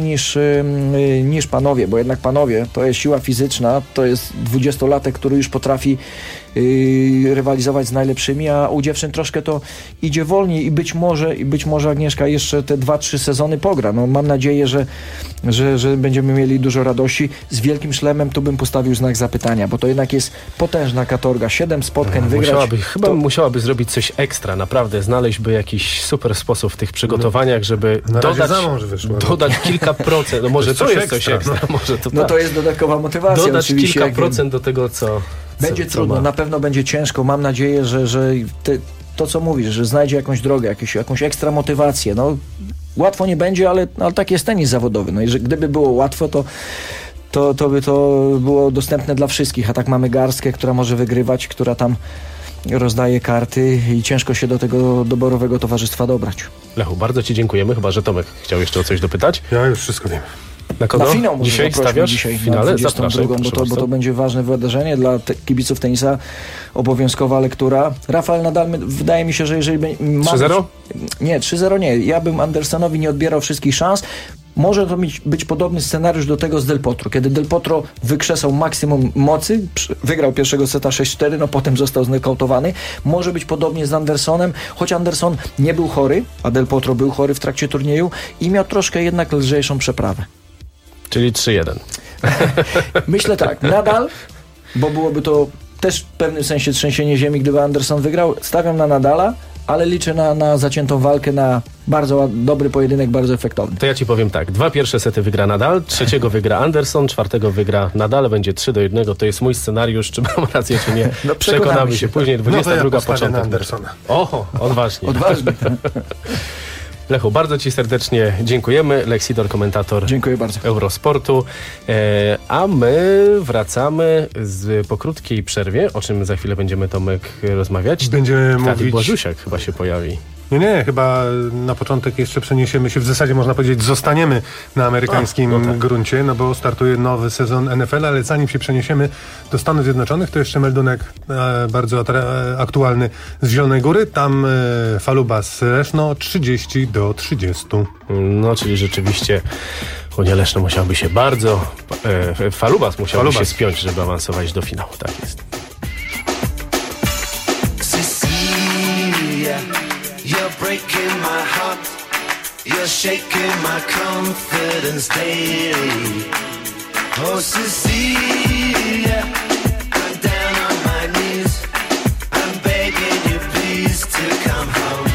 Speaker 5: niż panowie, bo jednak panowie to jest siła fizyczna, to jest 20-latek, który już potrafi rywalizować z najlepszymi, a u dziewczyn troszkę to idzie wolniej i być może Agnieszka jeszcze te 2-3 sezony pogra. No, mam nadzieję, że będziemy mieli dużo radości. Z Wielkim Szlemem tu bym postawił znak zapytania, bo to jednak jest potężna katorga. 7 spotkań wygrać.
Speaker 16: Musiałaby zrobić coś ekstra, naprawdę, znaleźć by jakiś super sposób w tych przygotowaniach, żeby dodać kilka procent. No może to jest coś ekstra. Może
Speaker 5: to jest dodatkowa motywacja.
Speaker 16: Dodać
Speaker 5: oczywiście,
Speaker 16: kilka procent do tego, co
Speaker 5: będzie trudno, na pewno będzie ciężko. Mam nadzieję, że to, co mówisz, że znajdzie jakąś drogę, jakąś ekstra motywację. No, łatwo nie będzie, ale tak jest tenis zawodowy. No i że gdyby było łatwo, to by to było dostępne dla wszystkich, a tak mamy garstkę, która może wygrywać, która tam rozdaje karty i ciężko się do tego doborowego towarzystwa dobrać.
Speaker 16: Lechu, bardzo Ci dziękujemy, chyba że Tomek chciał jeszcze o coś dopytać.
Speaker 19: Ja już wszystko wiem.
Speaker 5: Na finał
Speaker 16: dzisiaj stawiasz? W finale? Zapraszam,
Speaker 5: bo to będzie ważne wydarzenie dla kibiców tenisa. Obowiązkowa lektura. Rafael Nadal, wydaje mi się, że jeżeli...
Speaker 16: 3-0?
Speaker 5: Nie, 3-0 nie. Ja bym Andersonowi nie odbierał wszystkich szans. Może to być podobny scenariusz do tego z Del Potro. Kiedy Del Potro wykrzesał maksimum mocy, wygrał pierwszego seta 6-4, no potem został znokautowany. Może być podobnie z Andersonem, choć Anderson nie był chory, a Del Potro był chory w trakcie turnieju i miał troszkę jednak lżejszą przeprawę.
Speaker 16: Czyli 3-1.
Speaker 5: Myślę tak, Nadal, bo byłoby to też w pewnym sensie trzęsienie ziemi, gdyby Anderson wygrał. Stawiam na Nadala, ale liczę na zaciętą walkę, na bardzo dobry pojedynek, bardzo efektowny.
Speaker 16: To ja Ci powiem tak, 2 pierwsze sety wygra Nadal, 3 wygra Anderson, 4 wygra Nadal, będzie 3-1, to jest mój scenariusz, czy mam rację, czy nie. No, przekonamy się. Później 22 początek.
Speaker 19: Andersona.
Speaker 16: Oho, odważnie.
Speaker 5: Odważnie.
Speaker 16: Lechu, bardzo Ci serdecznie dziękujemy. Lech Sidor, komentator
Speaker 5: Dziękuję bardzo.
Speaker 16: Eurosportu. A my wracamy po krótkiej przerwie, o czym za chwilę będziemy, Tomek, rozmawiać.
Speaker 19: Będziemy
Speaker 16: mówić... Błażusiak chyba się pojawi.
Speaker 19: Nie, chyba na początek jeszcze przeniesiemy się, w zasadzie można powiedzieć, zostaniemy na amerykańskim gruncie, no bo startuje nowy sezon NFL, ale zanim się przeniesiemy do Stanów Zjednoczonych, to jeszcze meldunek bardzo aktualny z Zielonej Góry. Tam Falubas Leszno 30-30.
Speaker 16: No, czyli rzeczywiście Unia Leszno musiałby się bardzo... Falubas musiałby się spiąć, żeby awansować do finału. Tak jest.
Speaker 6: You're breaking my heart. You're shaking my confidence daily. Oh, Cecilia, I'm down on my knees. I'm begging you, please, to come home.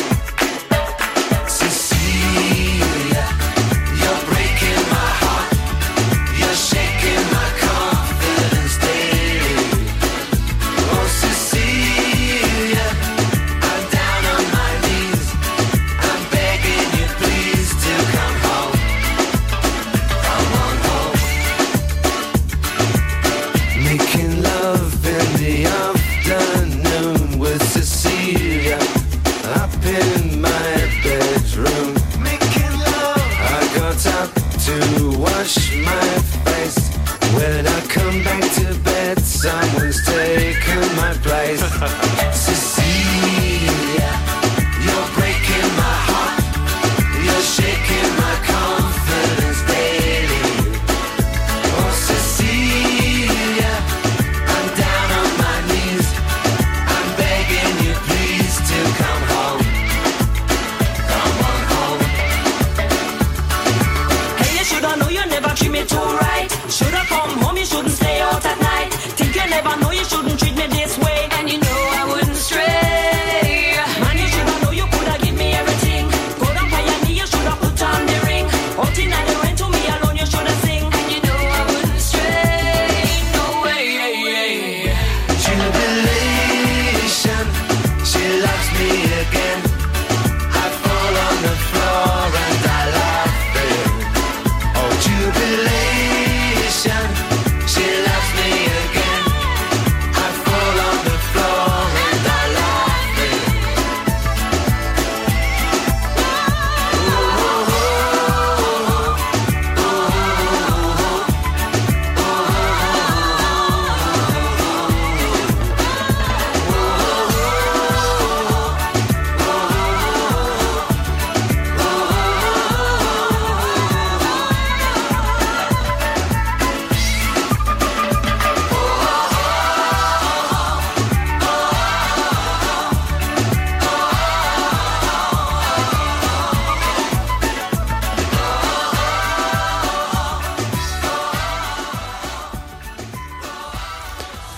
Speaker 6: Cecilia, you're breaking my heart. You're shaking my confidence daily. Oh, Cecilia, I'm down on my knees. I'm begging you, please, to come home. Come on home.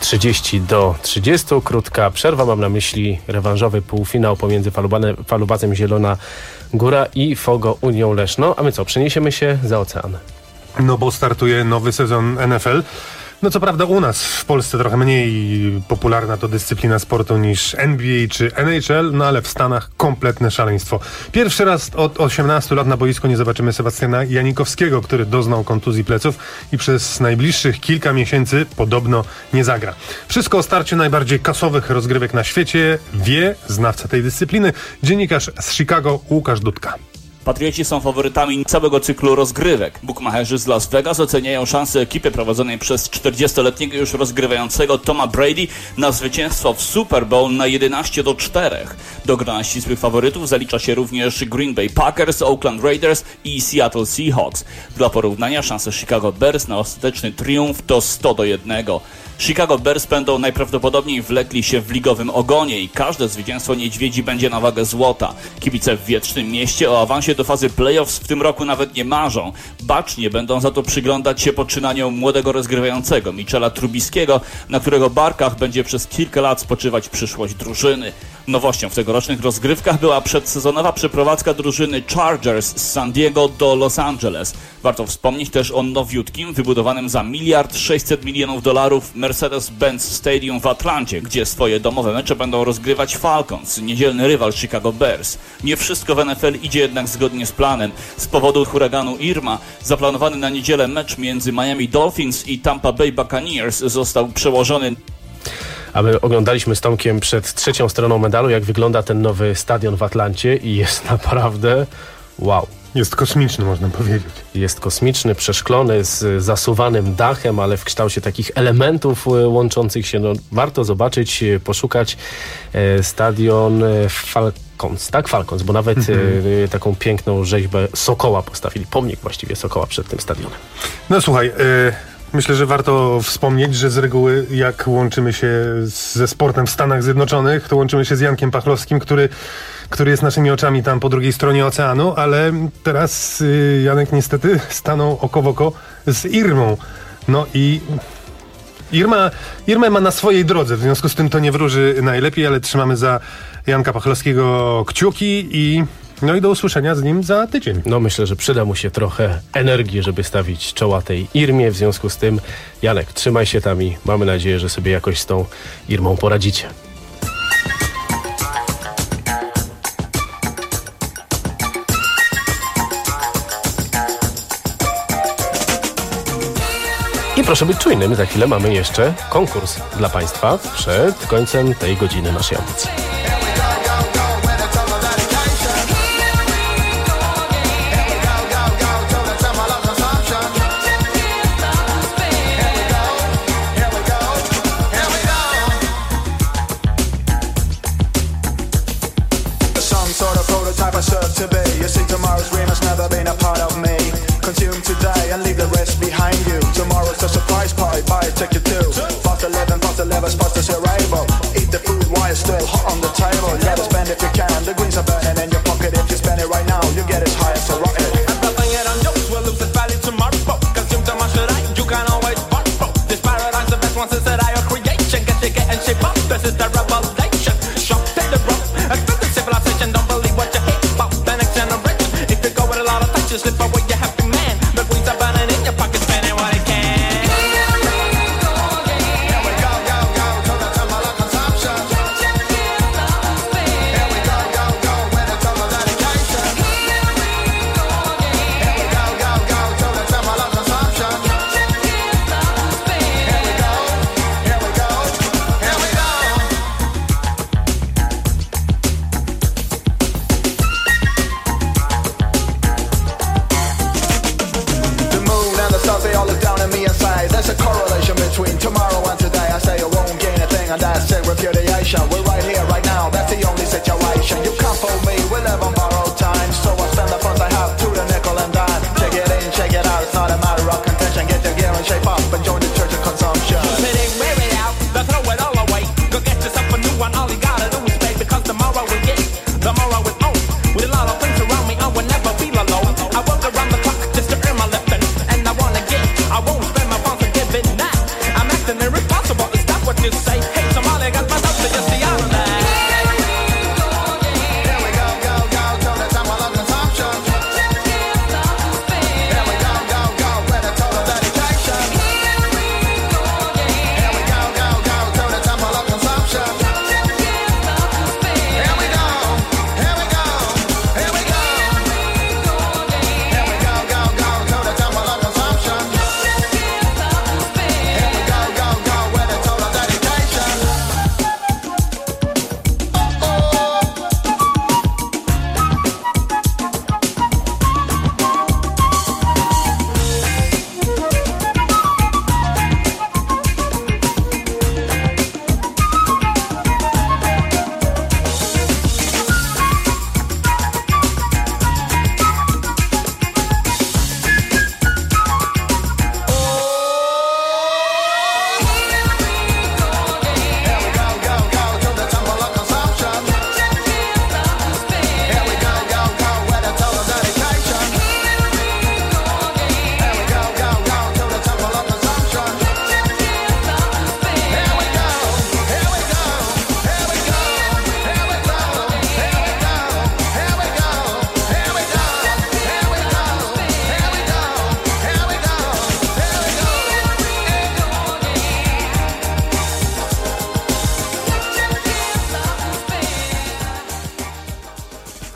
Speaker 16: 30-30. Krótka przerwa, mam na myśli rewanżowy półfinał pomiędzy Falubazem Zielona Góra i Fogo Unią Leszno. A my co, przeniesiemy się za ocean?
Speaker 19: No bo startuje nowy sezon NFL. No co prawda u nas w Polsce trochę mniej popularna to dyscyplina sportu niż NBA czy NHL, no ale w Stanach kompletne szaleństwo. Pierwszy raz od 18 lat na boisku nie zobaczymy Sebastiana Janikowskiego, który doznał kontuzji pleców i przez najbliższych kilka miesięcy podobno nie zagra. Wszystko o starciu najbardziej kasowych rozgrywek na świecie wie znawca tej dyscypliny, dziennikarz z Chicago Łukasz Dudka.
Speaker 7: Patrioci są faworytami całego cyklu rozgrywek. Bukmacherzy z Las Vegas oceniają szanse ekipy prowadzonej przez 40-letniego już rozgrywającego Toma Brady na zwycięstwo w Super Bowl na 11-4. Do grona ścisłych faworytów zalicza się również Green Bay Packers, Oakland Raiders i Seattle Seahawks. Dla porównania szanse Chicago Bears na ostateczny triumf to 100-1. Chicago Bears będą najprawdopodobniej wlekli się w ligowym ogonie i każde zwycięstwo niedźwiedzi będzie na wagę złota. Kibice w Wiecznym Mieście o awansie do fazy playoffs w tym roku nawet nie marzą. Bacznie będą za to przyglądać się poczynaniom młodego rozgrywającego Michela Trubiskiego, na którego barkach będzie przez kilka lat spoczywać przyszłość drużyny. Nowością w tegorocznych rozgrywkach była przedsezonowa przeprowadzka drużyny Chargers z San Diego do Los Angeles. Warto wspomnieć też o nowiutkim, wybudowanym za $1,600 milionów Mercedes-Benz Stadium w Atlancie, gdzie swoje domowe mecze będą rozgrywać Falcons, niedzielny rywal Chicago Bears. Nie wszystko w NFL idzie jednak zgodnie z planem. Z powodu huraganu Irma zaplanowany na niedzielę mecz między Miami Dolphins i Tampa Bay Buccaneers został przełożony.
Speaker 16: A my oglądaliśmy z Tomkiem przed trzecią stroną medalu, jak wygląda ten nowy stadion w Atlancie i jest naprawdę wow.
Speaker 19: Jest kosmiczny, można powiedzieć.
Speaker 16: Jest kosmiczny, przeszklony, z zasuwanym dachem, ale w kształcie takich elementów łączących się. No, warto zobaczyć, poszukać stadion Falcons, tak? Falcons, bo nawet taką piękną rzeźbę sokoła postawili. Pomnik właściwie sokoła przed tym stadionem.
Speaker 19: No słuchaj, myślę, że warto wspomnieć, że z reguły jak łączymy się ze sportem w Stanach Zjednoczonych, to łączymy się z Jankiem Pachlowskim, który jest naszymi oczami tam po drugiej stronie oceanu, ale teraz Janek niestety stanął oko w oko z Irmą. No i Irmę ma na swojej drodze, w związku z tym to nie wróży najlepiej, ale trzymamy za Janka Pachlowskiego kciuki i do usłyszenia z nim za tydzień.
Speaker 16: No myślę, że przyda mu się trochę energii, żeby stawić czoła tej Irmie, w związku z tym Janek, trzymaj się tam i mamy nadzieję, że sobie jakoś z tą Irmą poradzicie. I proszę być czujnym, za chwilę mamy jeszcze konkurs dla Państwa przed końcem tej godziny naszej audycji.
Speaker 8: Consume today and leave the rest behind you. Tomorrow's a surprise party, buy a ticket too. Past 11, past the arrival. Eat the food while it's still hot on the table. You gotta spend if you can. The greens are burning in your pocket. If you spend it right now, you get as high as a rocket.
Speaker 6: Everything it on jokes will lose its value tomorrow. Consume too much today, you can always borrow. This paradise, the best one since that I creation. Get you getting shape up, this is the revelation. Shock, take the rope. Expect civilization, don't believe what you hear about the next generation. If you go with a lot of touch, you slip away, you have to man. The greens are burning in your pocket, spending what it can.
Speaker 8: Between tomorrow and today, I say you won't gain a thing, and that's it, repudiation. We're right here, right now, that's the only situation. You can't fool me, we live on borrowed time. So I spend the funds I have to the nickel and dime. Check it in, check it out, it's not a matter of contention. Get your gear and shape up and join the church of consumption.
Speaker 6: Keep it in, wear it out, then throw it all away. Go get yourself a new one, all you gotta do is pay. Because tomorrow we get, tomorrow is on. With a lot of things around me, I will never feel alone. I work around the clock just to earn my living. And I wanna get, I won't spend my funds on giving that. I'm acting irresponsible, is that what you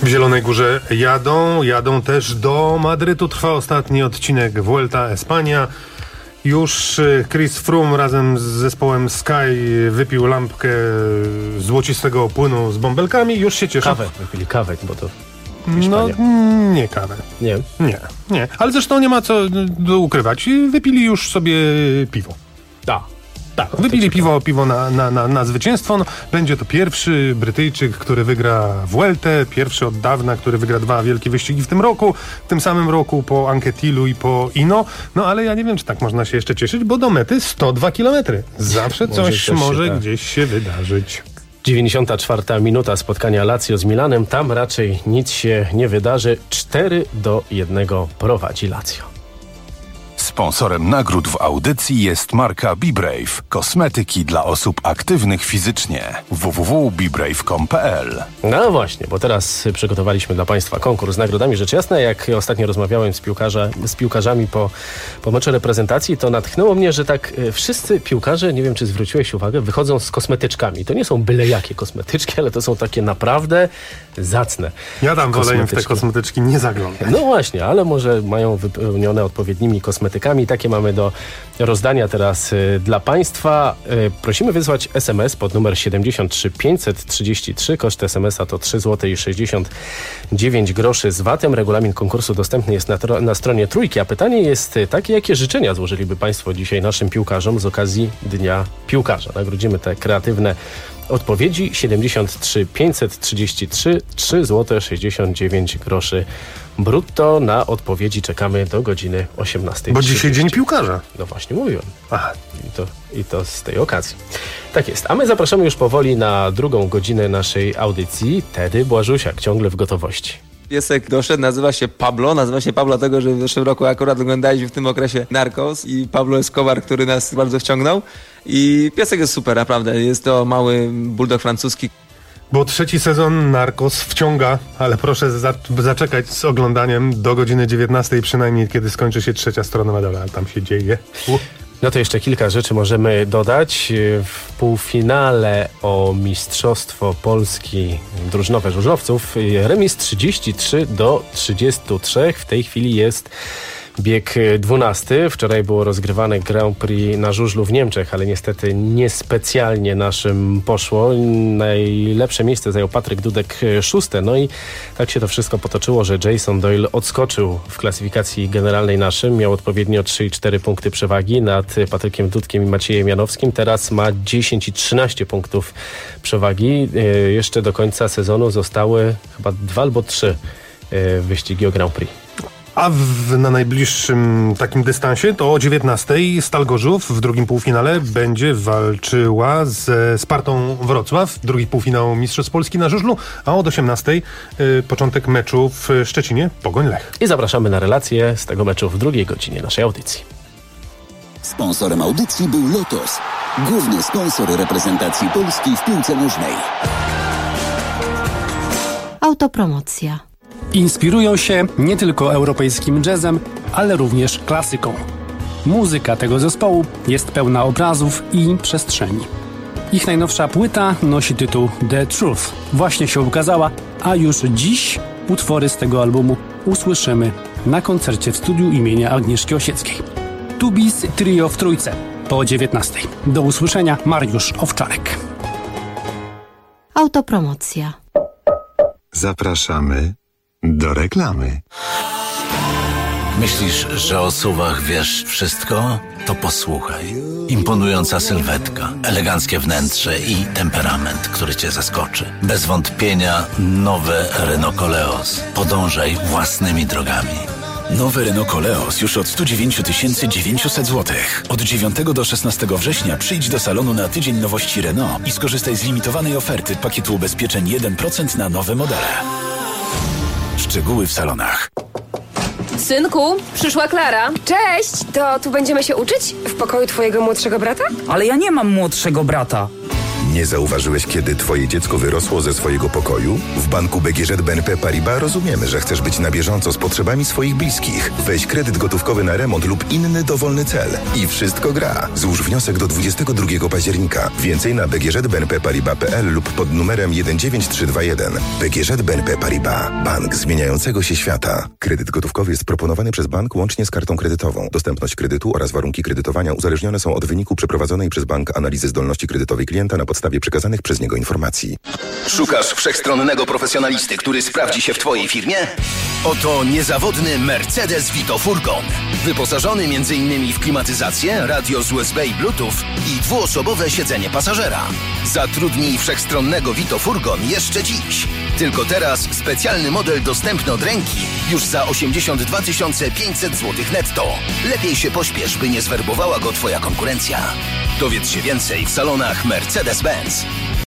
Speaker 19: W Zielonej Górze jadą też do Madrytu. Trwa ostatni odcinek Vuelta Espania. Już Chris Froome razem z zespołem Sky wypił lampkę złocistego płynu z bąbelkami. Już się cieszę.
Speaker 16: Wypili kawę, bo to...
Speaker 19: No, nie kawę.
Speaker 16: Nie.
Speaker 19: Ale zresztą nie ma co ukrywać. Wypili już sobie piwo. Tak, wypili piwo na zwycięstwo. No, będzie to pierwszy Brytyjczyk, który wygra Vueltę, pierwszy od dawna, który wygra 2 wielkie wyścigi w tym roku, w tym samym roku po Anquetillu i po Ino. No ale ja nie wiem, czy tak można się jeszcze cieszyć, bo do mety 102 kilometry. Zawsze coś może gdzieś się wydarzyć.
Speaker 16: 94 minuta spotkania Lazio z Milanem. Tam raczej nic się nie wydarzy. 4-1 prowadzi Lazio.
Speaker 9: Sponsorem nagród w audycji jest marka BeBrave. Kosmetyki dla osób aktywnych fizycznie. www.bebrave.com.pl.
Speaker 16: No właśnie, bo teraz przygotowaliśmy dla Państwa konkurs z nagrodami. Rzecz jasna, jak ostatnio rozmawiałem z piłkarzami po meczu reprezentacji, to natchnęło mnie, że tak wszyscy piłkarze, nie wiem czy zwróciłeś uwagę, wychodzą z kosmetyczkami. To nie są byle jakie kosmetyczki, ale to są takie naprawdę zacne.
Speaker 19: Ja tam wolę w te kosmetyczki nie zaglądać.
Speaker 16: No właśnie, ale może mają wypełnione odpowiednimi kosmetykami. Takie mamy do rozdania teraz dla Państwa. Prosimy wysłać SMS pod numer 73 533. Koszt SMS-a to 3 zł i 69 groszy z VAT-em. Regulamin konkursu dostępny jest na stronie Trójki. A pytanie jest takie, jakie życzenia złożyliby Państwo dzisiaj naszym piłkarzom z okazji Dnia Piłkarza? Nagrodzimy te kreatywne odpowiedzi. 73 533, 3 zł 69 groszy brutto. Na odpowiedzi czekamy do godziny 18:30.
Speaker 19: Bo dzisiaj Dzień Piłkarza.
Speaker 16: No właśnie mówiłem. Aha. I to z tej okazji. Tak jest. A my zapraszamy już powoli na drugą godzinę naszej audycji. Tedy Błażusiak, ciągle w gotowości.
Speaker 10: Piesek doszedł, nazywa się Pablo dlatego, że w zeszłym roku akurat oglądaliśmy w tym okresie Narcos i Pablo Escobar, który nas bardzo wciągnął. I piesek jest super, naprawdę. Jest to mały bulldog francuski.
Speaker 19: Bo 3. sezon Narcos wciąga, ale proszę zaczekać z oglądaniem do godziny 19, przynajmniej kiedy skończy się 3. strona medalu, ale tam się dzieje.
Speaker 16: No to jeszcze kilka rzeczy możemy dodać. W półfinale o Mistrzostwo Polski drużynowe żużlowców remis 33-33. W tej chwili jest bieg 12. Wczoraj było rozgrywane Grand Prix na żużlu w Niemczech, ale niestety niespecjalnie naszym poszło. Najlepsze miejsce zajął Patryk Dudek 6. No i tak się to wszystko potoczyło, że Jason Doyle odskoczył w klasyfikacji generalnej naszym. Miał odpowiednio 3 i 4 punkty przewagi nad Patrykiem Dudkiem i Maciejem Janowskim. Teraz ma 10 i 13 punktów przewagi. Jeszcze do końca sezonu zostały chyba 2 albo 3 wyścigi o Grand Prix.
Speaker 19: A na najbliższym takim dystansie to o 19:00 Stal Gorzów w drugim półfinale będzie walczyła z Spartą Wrocław. Drugi półfinał Mistrzostw Polski na żużlu, a od 18:00 początek meczu w Szczecinie Pogoń Lech.
Speaker 16: I zapraszamy na relację z tego meczu w drugiej godzinie naszej audycji.
Speaker 11: Sponsorem audycji był Lotos, główny sponsor reprezentacji Polski w piłce nożnej.
Speaker 12: Autopromocja.
Speaker 13: Inspirują się nie tylko europejskim jazzem, ale również klasyką. Muzyka tego zespołu jest pełna obrazów i przestrzeni. Ich najnowsza płyta nosi tytuł The Truth. Właśnie się ukazała, a już dziś utwory z tego albumu usłyszymy na koncercie w studiu imienia Agnieszki Osieckiej. Tubis Trio w Trójce po 19:00. Do usłyszenia, Mariusz Owczarek.
Speaker 12: Autopromocja.
Speaker 14: Zapraszamy do reklamy.
Speaker 15: Myślisz, że o SUV-ach wiesz wszystko? To posłuchaj. Imponująca sylwetka, eleganckie wnętrze i temperament, który cię zaskoczy. Bez wątpienia nowe Renault Koleos. Podążaj własnymi drogami.
Speaker 17: Nowy Renault Koleos już od 109 900 zł. Od 9 do 16 września przyjdź do salonu na tydzień nowości Renault i skorzystaj z limitowanej oferty pakietu ubezpieczeń 1% na nowe modele. Szczegóły w salonach.
Speaker 18: Synku, przyszła Klara.
Speaker 21: Cześć, to tu będziemy się uczyć? W pokoju twojego młodszego brata?
Speaker 18: Ale ja nie mam młodszego brata.
Speaker 2: Nie zauważyłeś, kiedy twoje dziecko wyrosło ze swojego pokoju? W banku BGŻ BNP Paribas rozumiemy, że chcesz być na bieżąco z potrzebami swoich bliskich. Weź kredyt gotówkowy na remont lub inny dowolny cel. I wszystko gra. Złóż wniosek do 22 października. Więcej na bgżbnpparibas.pl lub pod numerem 19321. BGŻ BNP Paribas. Bank zmieniającego się świata. Kredyt gotówkowy jest proponowany przez bank łącznie z kartą kredytową. Dostępność kredytu oraz warunki kredytowania uzależnione są od wyniku przeprowadzonej przez bank analizy zdolności kredytowej klienta na podstawie przekazanych przez niego informacji.
Speaker 3: Szukasz wszechstronnego profesjonalisty, który sprawdzi się w Twojej firmie? Oto niezawodny Mercedes Vito Furgon. Wyposażony m.in. w klimatyzację, radio z USB i Bluetooth i dwuosobowe siedzenie pasażera. Zatrudnij wszechstronnego Vito Furgon jeszcze dziś. Tylko teraz specjalny model dostępny od ręki już za 82 500 zł netto. Lepiej się pośpiesz, by nie zwerbowała go Twoja konkurencja. Dowiedz się więcej w salonach Mercedes-Benz.